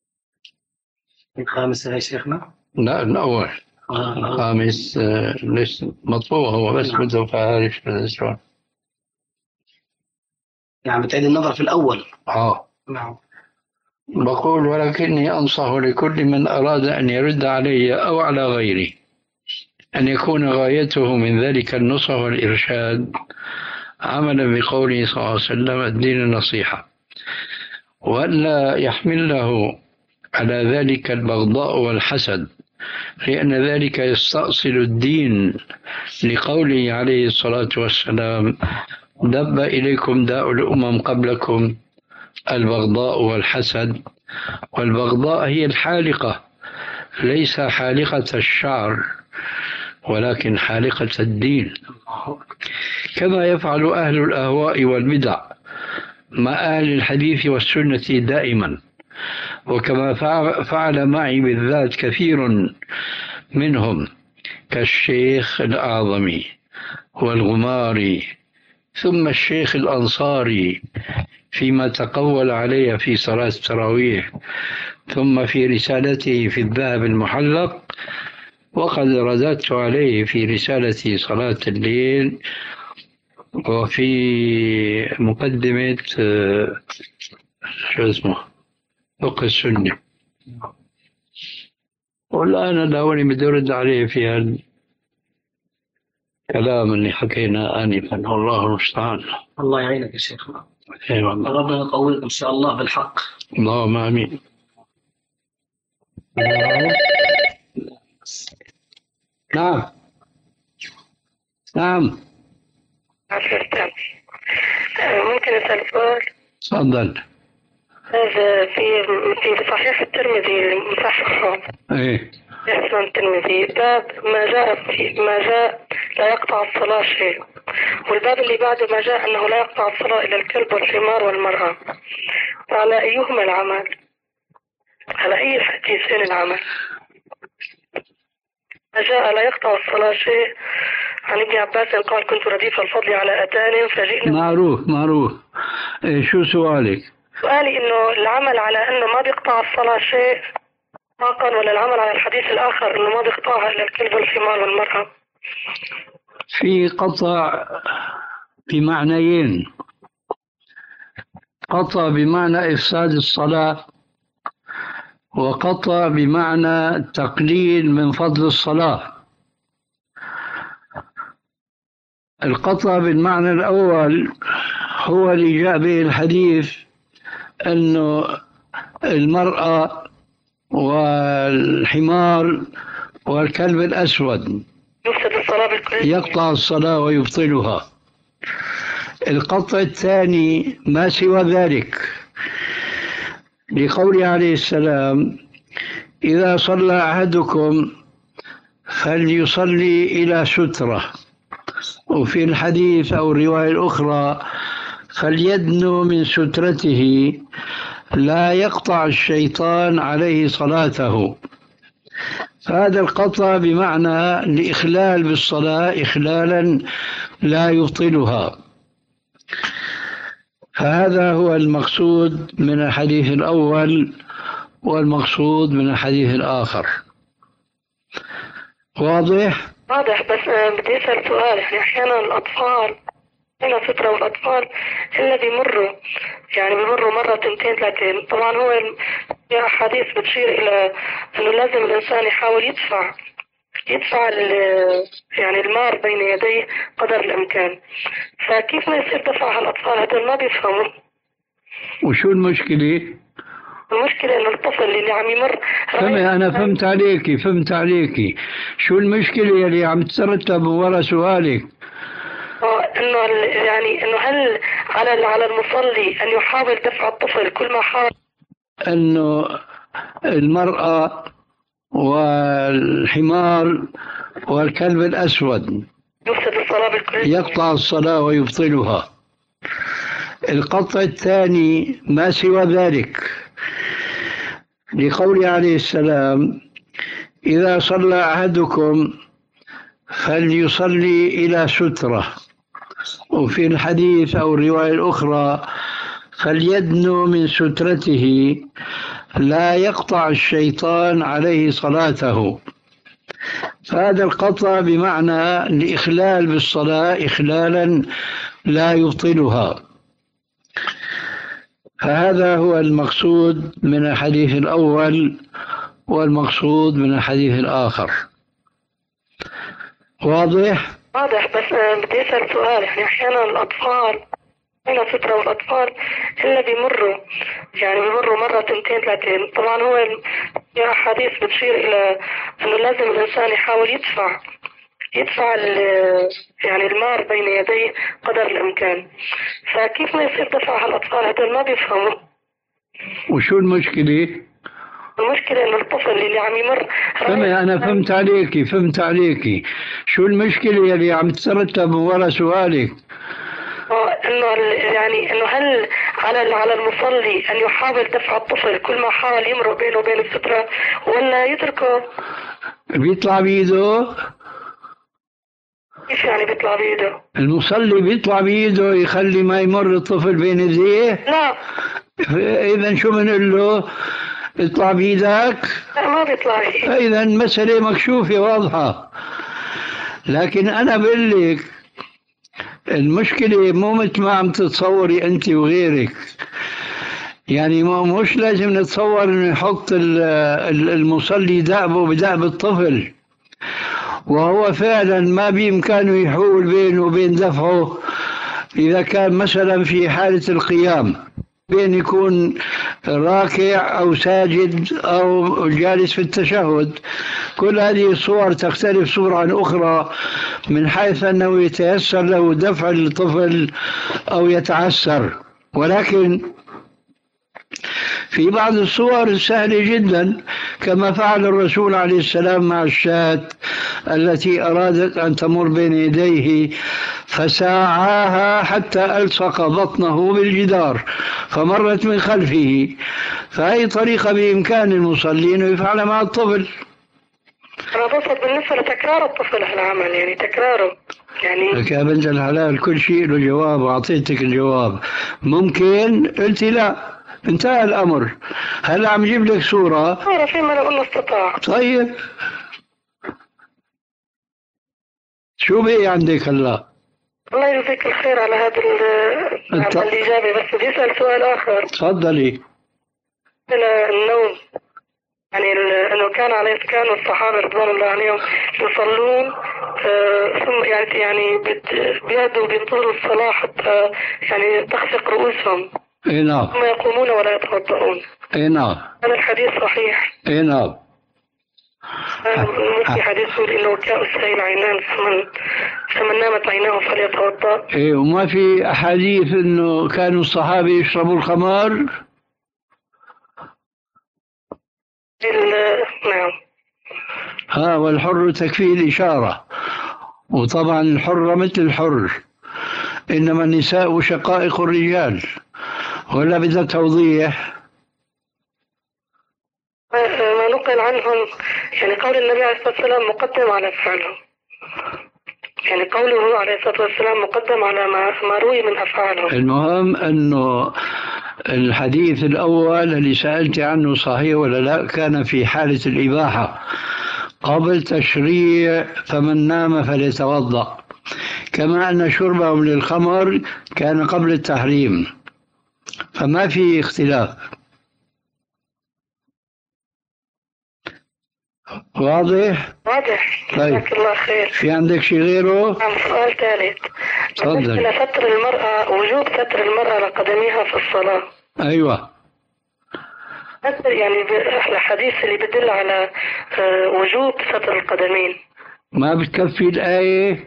Speaker 1: الخامس يا شيخنا؟
Speaker 2: لا الأول.
Speaker 1: آه.
Speaker 2: الخامس آه، ليس مطبوع هو بس
Speaker 1: نعم.
Speaker 2: بده فهارش في الأسرار.
Speaker 1: يعني بتعيد النظر في الأول.
Speaker 2: آه.
Speaker 1: نعم.
Speaker 2: بقول ولكني أنصح لكل من أراد أن يرد علي أو على غيري أن يكون غايته من ذلك النصح والإرشاد عملا بقوله صلى الله عليه وسلم الدين النصيحة، وألا يحمل له على ذلك البغضاء والحسد، لأن ذلك يستأصل الدين، لقوله عليه الصلاة والسلام دب إليكم داء الأمم قبلكم البغضاء والحسد. والبغضاء هي الحالقة، ليس حالقة الشعر ولكن حالقة الدين، كما يفعل أهل الأهواء والبدع مع أهل الحديث والسنة دائما، وكما فعل معي بالذات كثير منهم كالشيخ الأعظمي والغماري ثم الشيخ الأنصاري فيما تقول علي في صلاة التراويح، ثم في رسالته في الذهب المحلق، وقد رددت عليه في رسالة صلاة الليل وفي مقدمة شو اسمه فقه السنة. والآن داوني بدي أرد عليه في الكلام اللي حكينا آنفا، والله المستعان.
Speaker 1: الله يعينك يا شيخنا.
Speaker 2: اي والله.
Speaker 1: ربنا يقويك إن شاء الله بالحق.
Speaker 2: اللهم آمين. نعم نعم.
Speaker 4: ممكن أسأل سؤال؟
Speaker 2: تفضل.
Speaker 4: هذا في في صحيح الترمذي المصحح
Speaker 2: ايه
Speaker 4: اسم الترمذي باب ما جاء في ما جاء لا يقطع الصلاة شيء، والباب اللي بعده ما جاء أنه لا يقطع الصلاة إلا الكلب والحمار والمرأة. فعلى أيهما العمل؟ على أي الحديثين العمل؟ ما جاء لا يقطع الصلاة شيء عن ابن عباس قال كنت رديف الفضل على أتان فجئنا.
Speaker 2: معروف معروف. إيه شو سؤالك؟
Speaker 4: سؤالي إنه العمل على أنه ما بيقطع الصلاة شيء طاقا، ولا العمل على الحديث الآخر إنه ما بيقطعها إلا الكلب والحمار والمرأة؟
Speaker 2: في قطع بمعنيين: قطع بمعنى إفساد الصلاة، وقطع بمعنى تقليل من فضل الصلاة. القطع بالمعنى الأول هو اللي جاء به الحديث أنه المرأة والحمار والكلب الأسود
Speaker 4: يفسد الصلاة بالكل،
Speaker 2: يقطع الصلاة ويبطلها. القطع الثاني ما سوى ذلك، لقوله عليه السلام إذا صلى أحدكم فليصلي إلى سترة، وفي الحديث أو الرواية الأخرى فليدنو من سترته لا يقطع الشيطان عليه صلاته. فهذا القطع بمعنى الإخلال بالصلاة إخلالا لا يبطلها. فهذا هو المقصود من الحديث الأول والمقصود من الحديث الآخر. واضح؟
Speaker 4: واضح. بس بدي أسأل سؤال، يعني أحيانا الأطفال هنا فترة، والأطفال إلا بيمروا يعني بيمروا مرة تنتين ثلاثين. طبعا هو في أحاديث بتشير إلى أنه لازم الإنسان يحاول يدفع يدفع يعني المار بين يديه قدر الإمكان. فكيف ما يصير دفع هالأطفال هذول ما بيفهموا؟
Speaker 2: وشو المشكلة؟
Speaker 4: المشكلة إنه الطفل اللي عم يمر
Speaker 2: فهمي أنا فهمت عليكي فهمت عليكي شو المشكلة اللي عم تترتب ورا سؤالك؟
Speaker 4: إنه يعني إنه هل على على المصلي أن يحاول دفع الطفل كل ما حاول؟
Speaker 2: إنه المرأة والحمار والكلب الأسود
Speaker 4: يفسد الصلاة بالكل،
Speaker 2: يقطع الصلاة ويبطلها. القطع الثاني ما سوى ذلك، لقوله عليه السلام إذا صلى أحدكم فليصلي إلى سترة. وفي الحديث أو الرواية الأخرى فليدنو من سترته لا يقطع الشيطان عليه صلاته. فهذا القطع بمعنى الإخلال بالصلاة إخلالا لا يبطلها. فهذا هو المقصود من الحديث الأول والمقصود من الحديث الآخر. واضح؟
Speaker 4: واضح. بس آه، بدي أسأل سؤال. يعني أحيانا الأطفال هنا فترة والأطفال إلا بيمروا يعني بيمروا مرة تنتين ثلاثين. طبعا هو في أحاديث بتشير إلى أنه لازم الإنسان يحاول يدفع يدفع يعني المال بين يديه قدر الإمكان. فكيف ما يصير دفع الأطفال هذول ما بيفهموا؟
Speaker 2: وشو المشكلة؟
Speaker 4: المشكلة إنه الطفل اللي عم يمر
Speaker 2: فهمت. أنا فهمت عليكي فهمت عليكي شو المشكلة اللي عم تترتب من وراء سؤالك؟
Speaker 4: انه يعني انه هل على على المصلي ان يحاول دفع الطفل كل ما حاول يمرق بينه وبين السترة ولا يتركه؟
Speaker 2: بيطلع بيده.
Speaker 4: كيف يعني بيطلع بيده؟
Speaker 2: المصلي بيطلع بيده يخلي ما يمر الطفل بين يديه؟
Speaker 4: لا.
Speaker 2: إذا شو بنقول له؟ اطلع بيدك؟
Speaker 4: لا ما بيطلع.
Speaker 2: إذا المسألة مكشوفة واضحة. لكن أنا بقول لك المشكلة مو مثل ما عم تتصوري أنت وغيرك. يعني مش لازم نتصور إنه يحط المصلي دأبه بدأب الطفل، وهو فعلا ما بإمكانه يحول بينه وبين دفعه إذا كان مثلا في حالة القيام، بين يكون راكع أو ساجد أو جالس في التشهد. كل هذه الصور تختلف صورة عن أخرى من حيث أنه يتيسر له دفع الطفل أو يتعسر. ولكن في بعض الصور سهلة جدا كما فعل الرسول عليه السلام مع الشاة التي أرادت أن تمر بين يديه فساعاها حتى ألصق بطنه بالجدار فمرت من خلفه. فهي طريقة بإمكان المصلين يفعل مع الطفل.
Speaker 4: أنا بصد بالنسبة لتكرار الطفل هالعمل يعني تكراره يعني
Speaker 2: لك يا بنت الحلال كل شيء له جواب وأعطيتك الجواب. ممكن قلتي لا انتهى الأمر. هلا عم جيب لك صورة
Speaker 4: صورة فيما لو أنه استطاع.
Speaker 2: طيب شو بقي عندك هلا؟
Speaker 4: الله يجزيك الخير على هذا
Speaker 2: الت...
Speaker 4: على الإجابة. بس بدي أسأل سؤال آخر.
Speaker 2: تفضلي.
Speaker 4: النوم يعني انه كان عليه كانوا الصحابه رضوان الله عليهم يصلون آه ثم يعني يعني بيهدوا بينتظروا الصلاه حتى يعني تخفق رؤوسهم.
Speaker 2: اي نعم.
Speaker 4: ثم يقومون ولا يتوضؤون.
Speaker 2: اي نعم.
Speaker 4: هذا الحديث صحيح.
Speaker 2: اي نعم.
Speaker 4: في حديث يقول انه كاء السيل عينان فمن فمن نامت عيناه فليتوضا.
Speaker 2: ايه وما في احاديث انه كانوا الصحابه يشربوا الخمر؟
Speaker 4: نعم.
Speaker 2: ها والحر تكفيه الإشارة. وطبعا الحر مثل الحر، إنما النساء شقائق الرجال. ولا بدها توضيح؟
Speaker 4: ما نقل عنهم يعني قول النبي عليه الصلاة والسلام مقدم على فعله. يعني قوله عليه الصلاة والسلام مقدم على ما ما روي من أفعاله.
Speaker 2: المهم أنه الحديث الأول اللي سألت عنه صحيح ولا لا كان في حالة الإباحة قبل تشريع فمن نام فليتوضأ، كما أن شربهم للخمر كان قبل التحريم، فما في اختلاف. واضح؟
Speaker 4: واضح.
Speaker 2: طيب.
Speaker 4: جزاك الله خير.
Speaker 2: في عندك شيء غيره؟
Speaker 4: نعم. سؤال ثالث.
Speaker 2: تفضل.
Speaker 4: ستر المرأة وجوب ستر المرأة لقدميها في الصلاة.
Speaker 2: أيوة.
Speaker 4: يعني الحديث اللي بدل على وجوب ستر القدمين.
Speaker 2: ما بتكفي الآية؟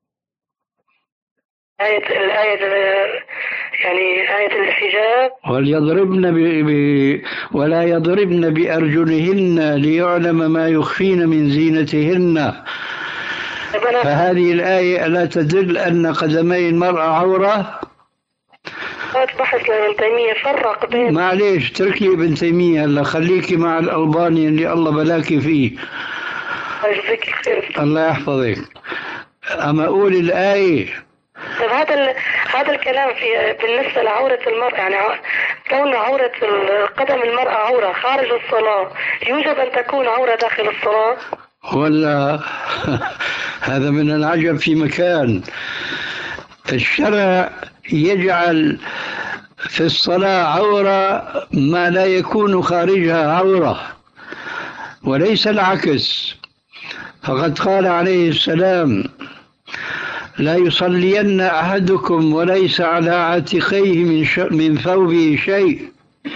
Speaker 4: آية الآية يعني آية الحجاب.
Speaker 2: وليضربن ب... ب... ولا يضربن بأرجلهن ليعلم ما يخفين من زينتهن. فهذه الآية لا تدل أن قدمي المرأة عورة؟
Speaker 4: بحث لابن تيمية فرق بين.
Speaker 2: معليش تركي ابن تيمية هلا خليكي مع الألباني اللي الله بلاكي فيه.
Speaker 4: يجزيك الخير.
Speaker 2: الله يحفظك. أما أقول الآية.
Speaker 4: طيب هذا ال... هذا الكلام في بالنسبة لعورة المرأة، يعني ع- كون عورة ال- قدم المرأة عورة خارج الصلاة، يوجب أن تكون عورة داخل الصلاة؟
Speaker 2: ولا هذا من العجب في مكان. الشرع يجعل في الصلاة عورة ما لا يكون خارجها عورة، وليس العكس. فقد قال عليه السلام: لا يصلين أحدكم وليس على عاتقيه من, ش... من ثوبه شيء.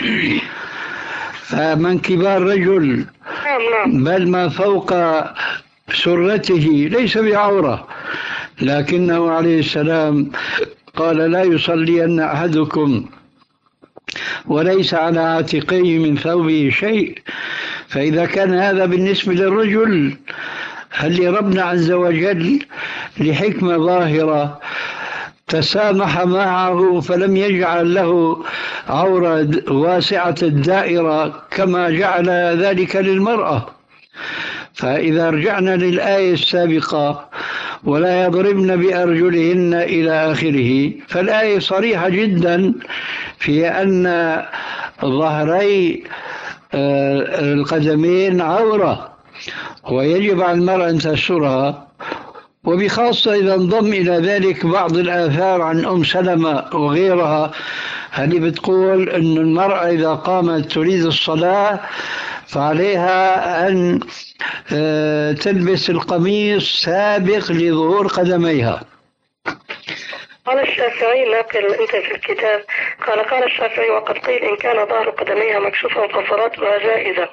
Speaker 2: فمن كبار رجل
Speaker 4: نعم نعم.
Speaker 2: بل ما فوق سرته ليس بعورة، لكنه عليه السلام قال: لا يصلين أحدكم وليس على عاتقيه من ثوبه شيء. فإذا كان هذا بالنسبة للرجل، هل ربنا عز وجل لحكمة ظاهرة تسامح معه فلم يجعل له عورة واسعة الدائرة كما جعل ذلك للمرأة؟ فإذا رجعنا للآية السابقة: ولا يضربن بأرجلهن إلى آخره، فالآية صريحة جدا في أن ظهري القدمين عورة ويجب على المرأة أن تسترها. وبخاصة إذا انضم إلى ذلك بعض الآثار عن أم سلمة وغيرها، هذه بتقول أن المرأة إذا قامت تريد الصلاة فعليها أن تلبس القميص سابق لظهور قدميها.
Speaker 4: قال الشافعي، ناقل أنت في الكتاب، قال قال الشافعي: وقد قيل إن كان ظهر قدميها مكشوفا فصلاتها جائزة.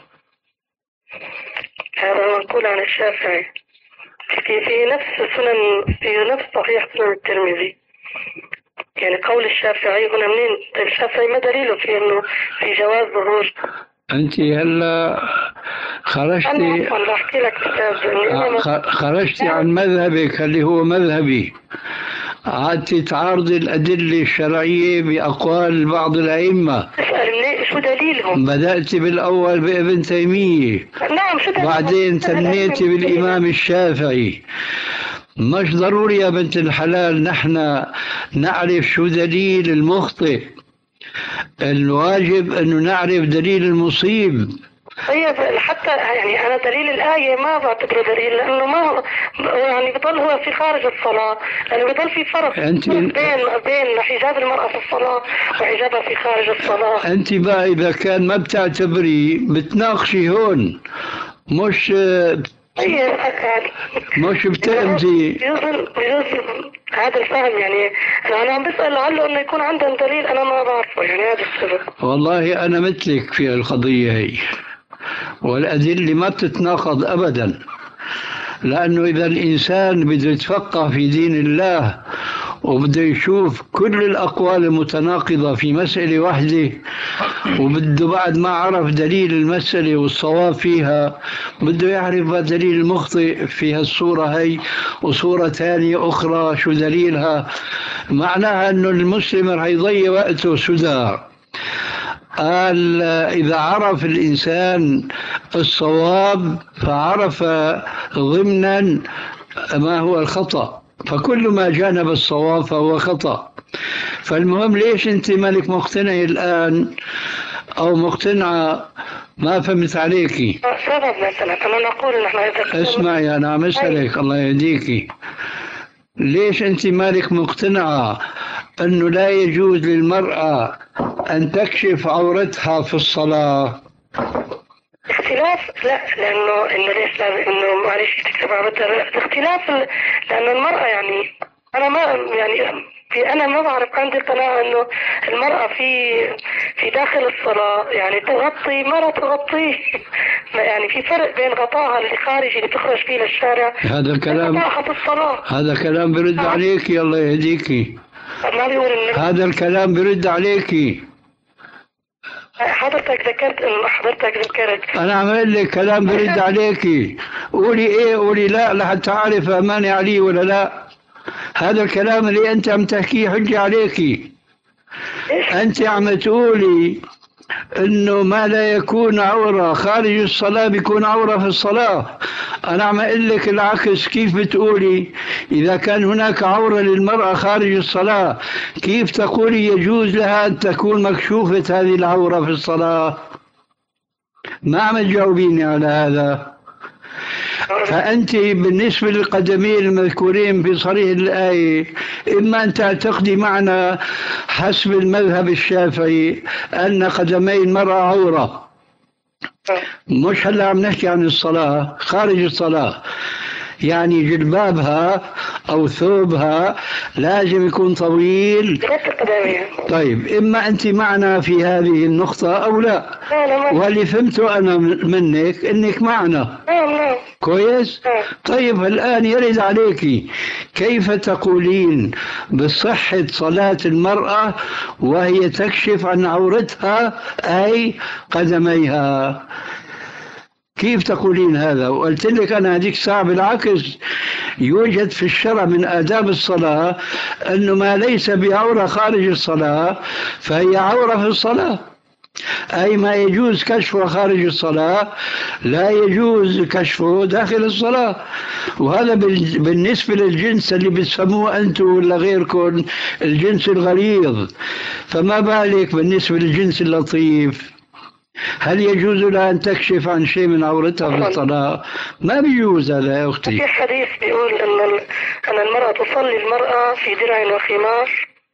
Speaker 4: هذا منقول عن الشافعي في في نفس سنن في نفس صحيح سنن الترمذي. يعني قول الشافعي هنا منين؟ الشافعي ما دليله في انه في جواز ظهور؟
Speaker 2: أنت هلا خرجتي
Speaker 4: أنا بحكي لك كتاب
Speaker 2: خرجتي عن مذهبك اللي هو مذهبي، عادت تعارض الأدلة الشرعية بأقوال بعض الأئمة.
Speaker 4: اسأل شو دليلهم؟
Speaker 2: بدأت بالأول بابن تيمية،
Speaker 4: نعم شو دليلهم؟
Speaker 2: بعدين تنيتي بالإمام الشافعي. مش ضروري يا بنت الحلال نحن نعرف شو دليل المخطئ، الواجب أنه نعرف دليل المصيب.
Speaker 4: طيب حتى يعني أنا دليل الآية ما بعتبره دليل، لأنه ما يعني بضل هو في خارج الصلاة، لأنه بضل في فرق
Speaker 2: أنت
Speaker 4: بين بين حجاب المرأة في الصلاة وحجابها في خارج الصلاة.
Speaker 2: أنت بقى إذا كان ما بتعتبري بتناقشي هون، مش مش بتأمزي.
Speaker 4: بيوصل هذا الفهم. يعني أنا عم بسأل لعله إنه يكون عندهم دليل أنا ما بعرفه، يعني هذا السبب.
Speaker 2: والله أنا مثلك في القضية هي، والأدلة ما بتتناقض أبدا، لأنه إذا الإنسان بده يتفقه في دين الله وبده يشوف كل الأقوال المتناقضة في مسألة واحدة، وبده بعد ما عرف دليل المسألة والصواب فيها بده يعرف دليل المخطئ في هالصورة هي وصورة ثانية أخرى شو دليلها، معناها أنه المسلم رح يضيع وقته سدى. قال إذا عرف الإنسان الصواب فعرف ضمنا ما هو الخطأ، فكل ما جانب الصواب فهو خطأ. فالمهم ليش أنت مالك مقتنع الآن أو مقتنعة؟ ما فهمت عليكي.
Speaker 4: سبب مثلا أنا نقول نحن إذا
Speaker 2: اسمعي أنا عم أسألك الله يهديكي، ليش أنت مالك مقتنعة أنه لا يجوز للمرأة أن تكشف عورتها في الصلاة؟
Speaker 4: اختلاف لا، لأنه إنه ليش إنه معلش تكتب عورتها اختلاف، لأن المرأة يعني أنا ما يعني في أنا ما بعرف، عندي قناعة إنه المرأة في في داخل الصلاة يعني تغطي مرة تغطيه يعني في فرق بين غطاها اللي خارجي اللي تخرج فيه للشارع.
Speaker 2: هذا الكلام
Speaker 4: الصلاة.
Speaker 2: هذا كلام برد عليكي الله يهديكي.
Speaker 4: ما بيقول إن
Speaker 2: هذا الكلام برد عليكي.
Speaker 4: حضرتك ذكرت إنه حضرتك ذكرت
Speaker 2: أنا عمل لك كلام برد عليكي، قولي إيه قولي لا لحتى أعرف أماني عليه ولا لا. هذا الكلام اللي أنت عم تحكيه حجة عليكي. أنت عم تقولي انه ما لا يكون عورة خارج الصلاة بيكون عورة في الصلاة. انا عم اقول لك العكس. كيف بتقولي اذا كان هناك عورة للمرأة خارج الصلاة كيف تقولي يجوز لها ان تكون مكشوفة هذه العورة في الصلاة؟ ما عم تجاوبيني على هذا. فأنت بالنسبة للقدمين المذكورين في صريح الآية إما أن تعتقدي معنا حسب المذهب الشافعي أن قدمي المرأة عورة، مش هلا عم نحكي عن الصلاة، خارج الصلاة، يعني جلبابها أو ثوبها لازم يكون طويل. طيب إما أنت معنا في هذه النقطة أو لا. واللي فهمته أنا منك إنك معنا. كويس؟ طيب الآن يرد عليك كيف تقولين بصحة صلاة المرأة وهي تكشف عن عورتها أي قدميها؟ كيف تقولين هذا؟ وقلت لك أنا هذيك الساعة بالعكس يوجد في الشرع من آداب الصلاة أنه ما ليس بعورة خارج الصلاة فهي عورة في الصلاة، أي ما يجوز كشفه خارج الصلاة لا يجوز كشفه داخل الصلاة. وهذا بالنسبة للجنس اللي بتسموه أنتم ولا غيركم الجنس الغليظ، فما بالك بالنسبة للجنس اللطيف؟ هل يجوز لها أن تكشف عن شيء من عورتها في الصلاة؟ ما بيجوز هذا يا أختي.
Speaker 4: في حديث بيقول أن أن المرأة تصلي المرأة في درع وخمار،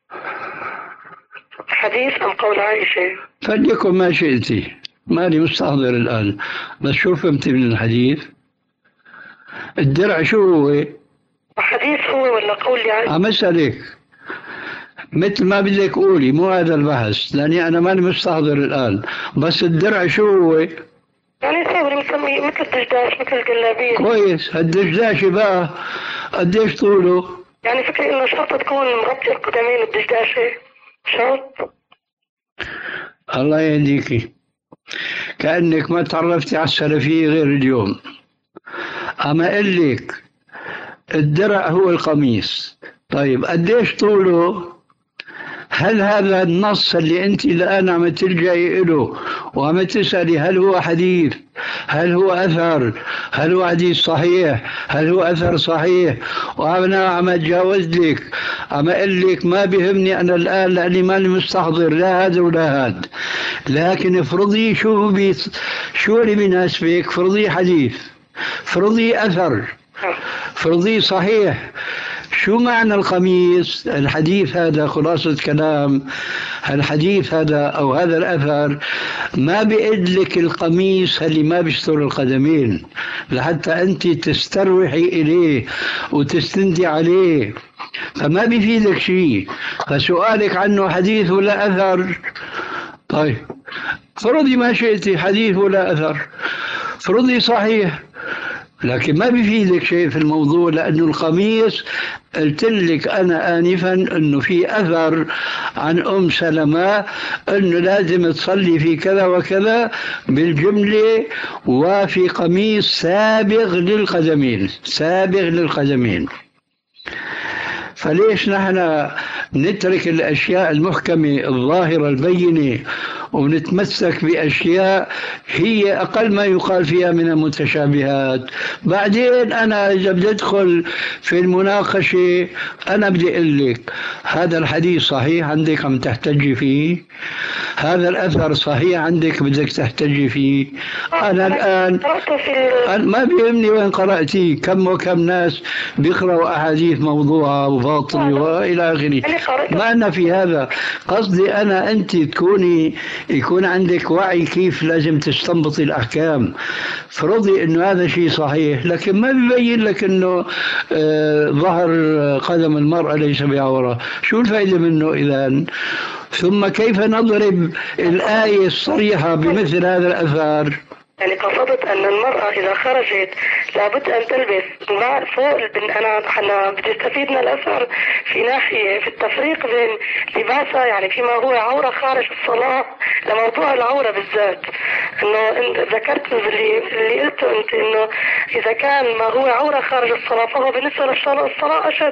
Speaker 4: حديث أم قول عائشة؟
Speaker 2: فليكن ما شئتي، ماني مستحضر الآن، بس شو فهمتي من الحديث؟ الدرع شو هو؟
Speaker 4: حديث هو ولا قول عائشة؟
Speaker 2: عم أسألك مثل ما بدك قولي، مو هذا البحث لأني أنا ماني مستحضر الآن. بس الدرع شو هو؟
Speaker 4: يعني ثوري مسمي مثل الدشداش مثل الجلابية.
Speaker 2: كويس. الدشداش بقى قديش طوله؟
Speaker 4: يعني فكري إنه شرط تكون مغطية القدمين الدشداشة شرط.
Speaker 2: الله يهديكي، كأنك ما تعرفتي على السلفية غير اليوم. أما أقول لك الدرع هو القميص. طيب قديش طوله؟ هل هذا النص اللي أنت الآن عم تلجئي له وعم تسألي هل هو حديث، هل هو أثر، هل هو حديث صحيح، هل هو أثر صحيح، وأنا عم أتجاوز لك، عم أقول لك ما بيهمني أنا الآن لأني ماني مستحضر لا هذا ولا هذا، لكن افرضي شو بيص... شو اللي بيناسبك، فرضي حديث، فرضي أثر، فرضي صحيح. شو معنى القميص؟ الحديث هذا خلاصة كلام، الحديث هذا أو هذا الأثر ما بيقد لك القميص اللي ما بيستر القدمين لحتى أنت تستروحي إليه وتستندي عليه، فما بيفيدك شيء. فسؤالك عنه حديث ولا أثر؟ طيب فرضي ما شئتي حديث ولا أثر، فرضي صحيح، لكن ما بيفيدك شيء في الموضوع، لأنه القميص قلت لك أنا آنفا أنه في أثر عن أم سلمة أنه لازم تصلي في كذا وكذا بالجملة، وفي قميص سابغ للقدمين، سابغ للقدمين. فليش نحن نترك الأشياء المحكمة الظاهرة البينة ونتمسك بأشياء هي أقل ما يقال فيها من المتشابهات؟ بعدين أنا إذا بدي أدخل في المناقشة أنا بدي أقول لك هذا الحديث صحيح عندك عم تحتجي فيه، هذا الأثر صحيح عندك بدك تحتجي فيه. أنا الآن ما بيهمني وين قرأتي، كم وكم ناس بيقرأوا أحاديث موضوعة وباطلة وإلى آخره، ما أنا في هذا قصدي. أنا أنت تكوني يكون عندك وعي كيف لازم تستنبطي الأحكام. فرضي أنه هذا شيء صحيح لكن ما بيبين لك أنه آه ظهر قدم المرأة ليس بعورة، شو الفائدة منه إذن؟ ثم كيف نضرب الآية الصريحة بمثل هذا الأثار؟
Speaker 4: يعني قصدت أن المرأة إذا خرجت لابد أن تلبس فوق البن... أنا أنا بدي استفيد من الأثر في ناحية في التفريق بين لباسها، يعني فيما هو عورة خارج الصلاة لموضوع العورة بالذات. إنه ذكرت اللي اللي قلته أنت إنه إذا كان ما هو عورة خارج الصلاة فهو بالنسبة للصلاة الصلاة أشد.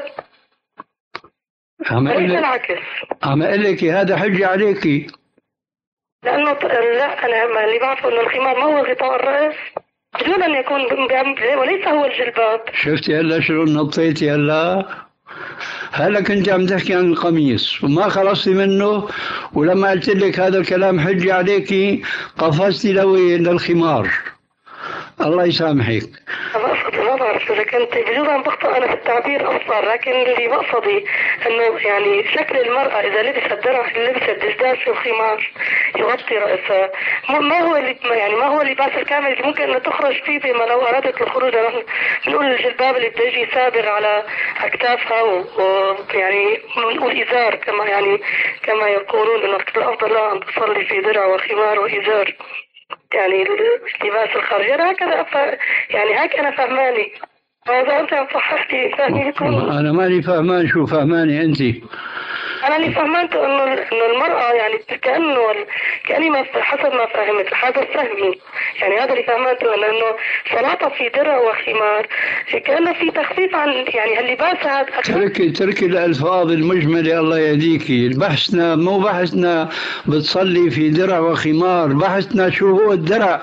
Speaker 2: عم أقول لك عم أقول لك هذا حجة عليكي.
Speaker 4: لأنه ط- لا أنا ما اللي بعرفه إنه الخمار ما هو غطاء الرأس بدون أن يكون ب- ب- وليس هو الجلباب.
Speaker 2: شفتي هلا شو نطيتي هلا؟ هلا كنت عم تحكي عن القميص وما خلصتي منه، ولما قلت لك هذا الكلام حجة عليك قفزتي لوين؟ للخمار. الله يسامحك.
Speaker 4: أنا أقصد ما بعرف إذا كنت بجوز عم بخطأ أنا في التعبير أصلا، لكن اللي بقصدي إنه يعني شكل المرأة إذا لبست درع لبست دشداش وخمار يغطي رأسها، ما ما هو اللي يعني ما هو اللباس الكامل اللي ممكن أن تخرج فيه بما لو أرادت الخروج. نحن بنقول الجلباب اللي بتجي سابغ على أكتافها ويعني بنقول إزار كما يعني كما يقولون إنه الأفضل لا أن تصلي في درع وخمار وإزار، يعني اللباس الخارجي. أنا هكذا أف... يعني هيك أنا فهماني. هذا أنت صححتي فهمي يكون
Speaker 2: أنا ماني فهمان. شو فهماني أنت؟
Speaker 4: أنا اللي فهمته إنه إنه المرأة يعني كأنه ال- كأني ما حسب ما فهمت هذا فهمي، يعني هذا اللي فهمته إنه إنه صلاتها في درع وخمار كأنه في تخفيف عن يعني هاللباس هذا.
Speaker 2: تركي تركي الألفاظ المجملة. الله يهديكي. بحثنا مو بحثنا بتصلي في درع وخمار، بحثنا شو هو الدرع،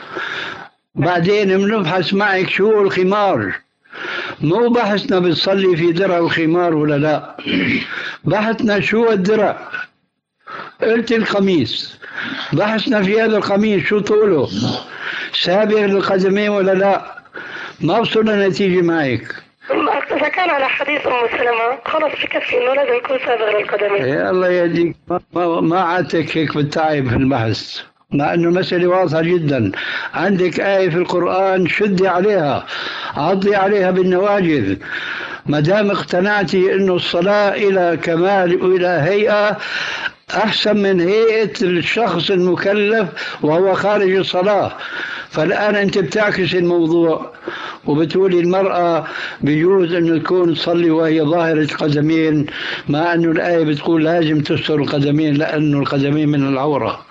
Speaker 2: بعدين بنبحث معك شو هو الخمار. مو بحثنا بتصلي في درع وخمار ولا لا، بحثنا شو هو الدرع. قلت القميص، بحثنا في هذا القميص شو طوله، سابق للقدمين ولا لا. ما وصلنا نتيجة معك.
Speaker 4: إذا كان على حديث أم سلمة خلص بكفي إنه لازم يكون سابغ للقدمين.
Speaker 2: يا الله يهديك. ما, ما عادتك هيك بالتعب في البحث، مع أنه مسألة واضحة جدا. عندك آية في القرآن شدي عليها، عضي عليها بالنواجذ. ما دام اقتنعتي أنه الصلاة إلى كمال وإلى هيئة أحسن من هيئة الشخص المكلف وهو خارج الصلاة، فالآن أنت بتعكس الموضوع وبتقولي المرأة بيجوز أنه تكون تصلي وهي ظاهرة قدمين، مع أنه الآية بتقول لازم تستر القدمين لأنه القدمين من العورة.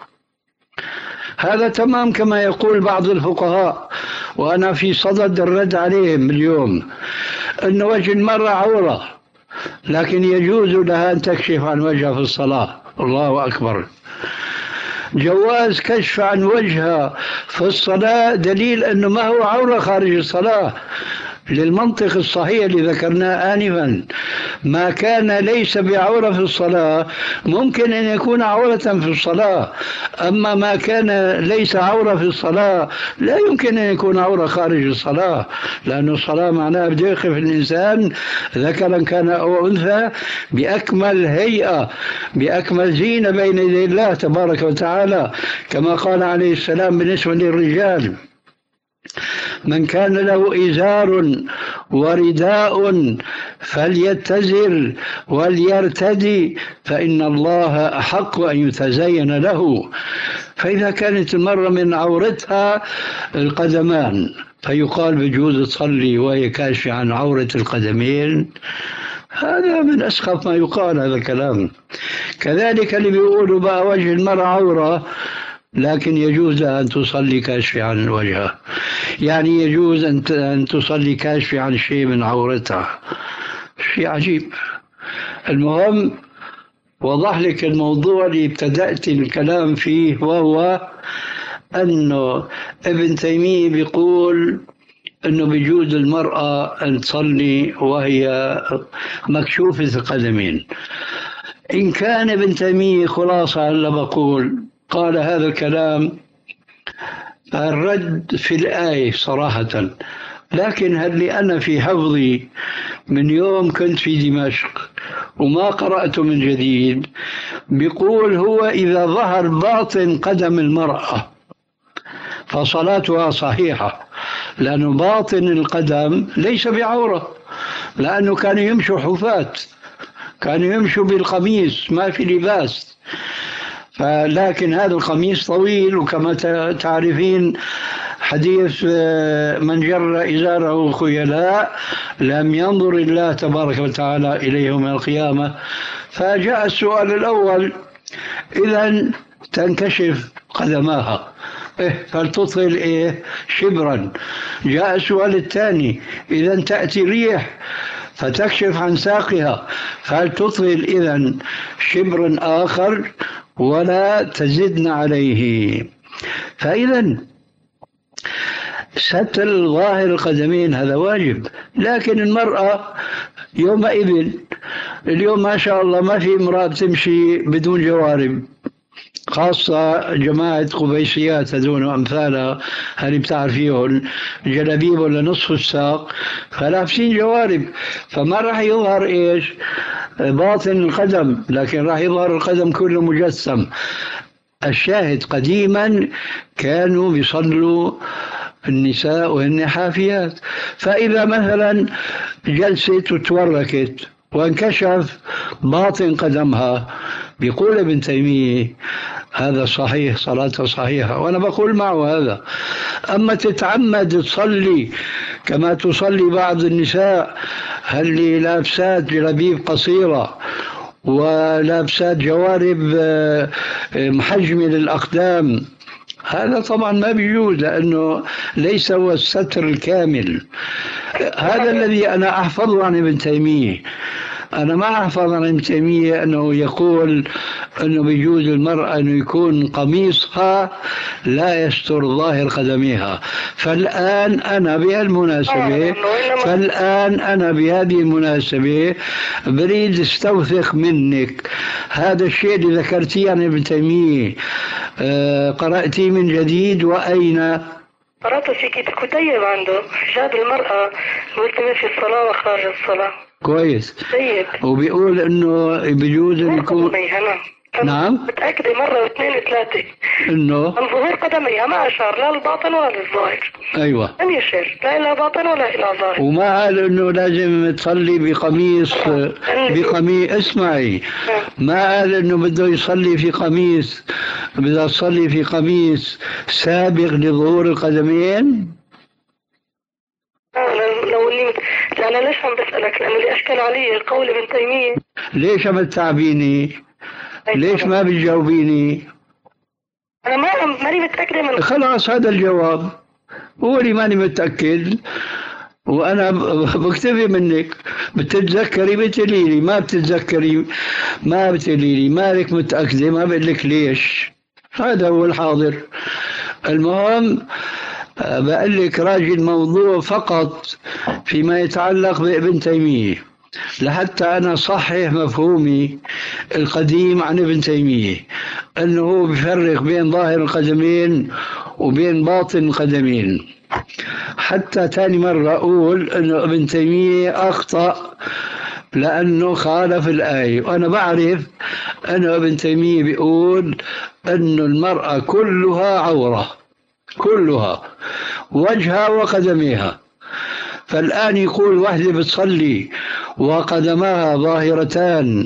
Speaker 2: هذا تمام كما يقول بعض الفقهاء، وأنا في صدد الرد عليهم اليوم، أن وجه المرأة عورة، لكن يجوز لها أن تكشف عن وجهها في الصلاة. الله أكبر. جواز كشف عن وجهها في الصلاة دليل أنه ما هو عورة خارج الصلاة، للمنطق الصحيح اللي ذكرناه آنفا. ما كان ليس بعورة في الصلاة ممكن أن يكون عورة في الصلاة، أما ما كان ليس عورة في الصلاة لا يمكن أن يكون عورة خارج الصلاة، لأن الصلاة معناها بده يقف الإنسان ذكرا كان أو أنثى بأكمل هيئة بأكمل زينة بين يدي الله تبارك وتعالى، كما قال عليه السلام بالنسبة للرجال: من كان له إزار ورداء فليتزر وليرتدي فإن الله أحق أن يتزين له. فإذا كانت المرة من عورتها القدمان فيقال بجوز تصلي وهي كاشفة عن عورة القدمين، هذا من أسخف ما يقال هذا الكلام. كذلك اللي بيقولوا بقى وجه المرأة عورة لكن يجوز أن تصلي كاشفة عن وجهها، يعني يجوز أن تصلي كاشفة عن شيء من عورتها. شيء عجيب. المهم وضح لك الموضوع اللي ابتدأت الكلام فيه، وهو أنه ابن تيمية بيقول أنه بيجوز المرأة أن تصلي وهي مكشوفة القدمين. إن كان ابن تيمية خلاصة هلا بقول قال هذا الكلام، الرد في الآية صراحة، لكن هل لي أنا في حفظي من يوم كنت في دمشق وما قرأته من جديد، بيقول هو إذا ظهر باطن قدم المرأة فصلاتها صحيحة، لأن باطن القدم ليس بعورة، لأنه كانوا يمشوا حفاة، كانوا يمشوا بالقميص ما في لباس. لكن هذا القميص طويل، وكما تعرفين حديث من جر إزاره خيلاء لم ينظر الله تبارك وتعالى إليه يوم القيامة. فجاء السؤال الأول: إذن تنكشف قدماها إيه فلتطل إيه شبرا. جاء السؤال الثاني: إذن تأتي ريح فتكشف عن ساقها فلتطل إذن شبر آخر. ولا تزدن عليه. فإذا ستر ظاهر القدمين هذا واجب. لكن المرأة يومئذ، اليوم ما شاء الله ما في امرأة تمشي بدون جوارب، خاصة جماعة قبيسيات هذول وأمثالها، هذه بتعرفيهم جلابيب ولا نصف الساق، فلابسين جوارب، فما راح يظهر إيش؟ باطن القدم، لكن راح يظهر القدم كله مجسم. الشاهد قديما كانوا بيصلوا النساء وهن حافيات، فإذا مثلا جلست وتوركت وانكشف باطن قدمها، بيقول ابن تيمية هذا صحيح، صلاتها صحيحة، وأنا بقول معه هذا. أما تتعمد تصلي كما تصلي بعض النساء اللي لابسات جلابيب قصيرة ولابسات جوارب محجمة للأقدام، هذا طبعا ما بيجوز، لأنه ليس هو الستر الكامل. هذا الذي أنا أحفظه عن ابن تيمية. أنا ما أحفظ عن ابن تيمية أنه يقول أنه بيجوز للمرأة أنه يكون قميصها لا يستر ظاهر قدميها. فالآن أنا بهالمناسبة فالآن أنا بهذه المناسبة بريد استوثق منك هذا الشيء اللي ذكرتيه عن ابن تيمية، آه قرأتي من جديد وأين؟
Speaker 4: قرأت في كتيب عنده حجاب المرأة المسلمة في الصلاة وخارج الصلاة.
Speaker 2: كويس.
Speaker 4: طيب.
Speaker 2: وبيقول انه بيجوز ان يكون نعم
Speaker 4: متأكدة مرة واثنين وثلاثة
Speaker 2: انه
Speaker 4: من ظهور قدميها ما أشار لا الباطن ولا الظاهر.
Speaker 2: ايوه
Speaker 4: لم يشير لا إلى باطن ولا إلى ظاهر.
Speaker 2: وما قال انه لازم تصلي بقميص بقميص اسمعي ما قال انه بده يصلي في قميص بده يصلي في قميص سابق لظهور القدمين.
Speaker 4: لو اني لا انا ليش عم بسألك؟ لأنه اللي أشكل علي القول ابن تيمية.
Speaker 2: ليش عم تتعبيني؟ ليش ما بتجاوبيني؟
Speaker 4: أنا ما ماني متأكدة من.
Speaker 2: خلاص هذا الجواب، قولي ماني متأكد وأنا بكتفي منك. بتتذكري بتقولي لي، ما بتتذكري ما بتقولي لي، مالك متأكدة ما بقول لك ليش. هذا هو الحاضر. المهم بقول لك راجي الموضوع فقط فيما يتعلق بابن تيمية لحتى أنا صحح مفهومي القديم عن ابن تيمية، أنه هو بيفرق بين ظاهر القدمين وبين باطن القدمين. حتى ثاني مرة أقول أنه ابن تيمية أخطأ لأنه خالف الآية، وأنا بعرف أنه ابن تيمية بيقول أن المرأة كلها عورة، كلها وجهها وقدميها. فالآن يقول وحدة بتصلي وقدمها ظاهرتان،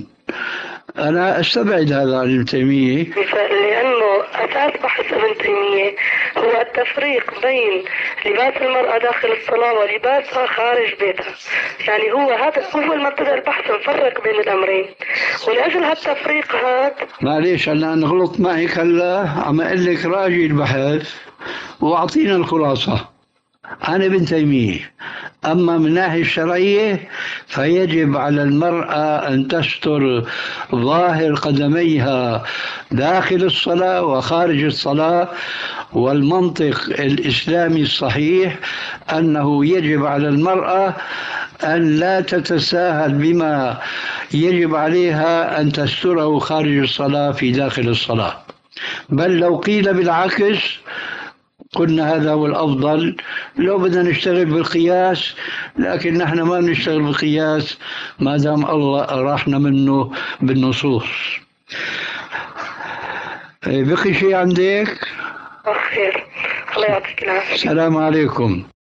Speaker 2: أنا أستبعد هذا عن ابن تيمية.
Speaker 4: لأنه أساس بحث ابن تيمية هو التفريق بين لباس المرأة داخل الصلاة ولباسها خارج بيتها. يعني هو هذا أول ما ابتدأ البحث نفرق بين الأمرين، ولأجل هالتفريق هذا
Speaker 2: معليش أنا غلطت معك هلا، عم أقول لك راجي البحث وأعطينا الخلاصة عن ابن تيمية. أما من الناحية الشرعية فيجب على المرأة أن تستر ظاهر قدميها داخل الصلاة وخارج الصلاة، والمنطق الإسلامي الصحيح أنه يجب على المرأة أن لا تتساهل بما يجب عليها أن تستره خارج الصلاة في داخل الصلاة. بل لو قيل بالعكس قلنا هذا هو الأفضل لو بدنا نشتغل بالقياس، لكن نحن ما نشتغل بالقياس ما دام الله راحنا منه بالنصوص. بقي شيء عندك؟
Speaker 4: خير، الله يعطيك العافية.
Speaker 2: السلام عليكم.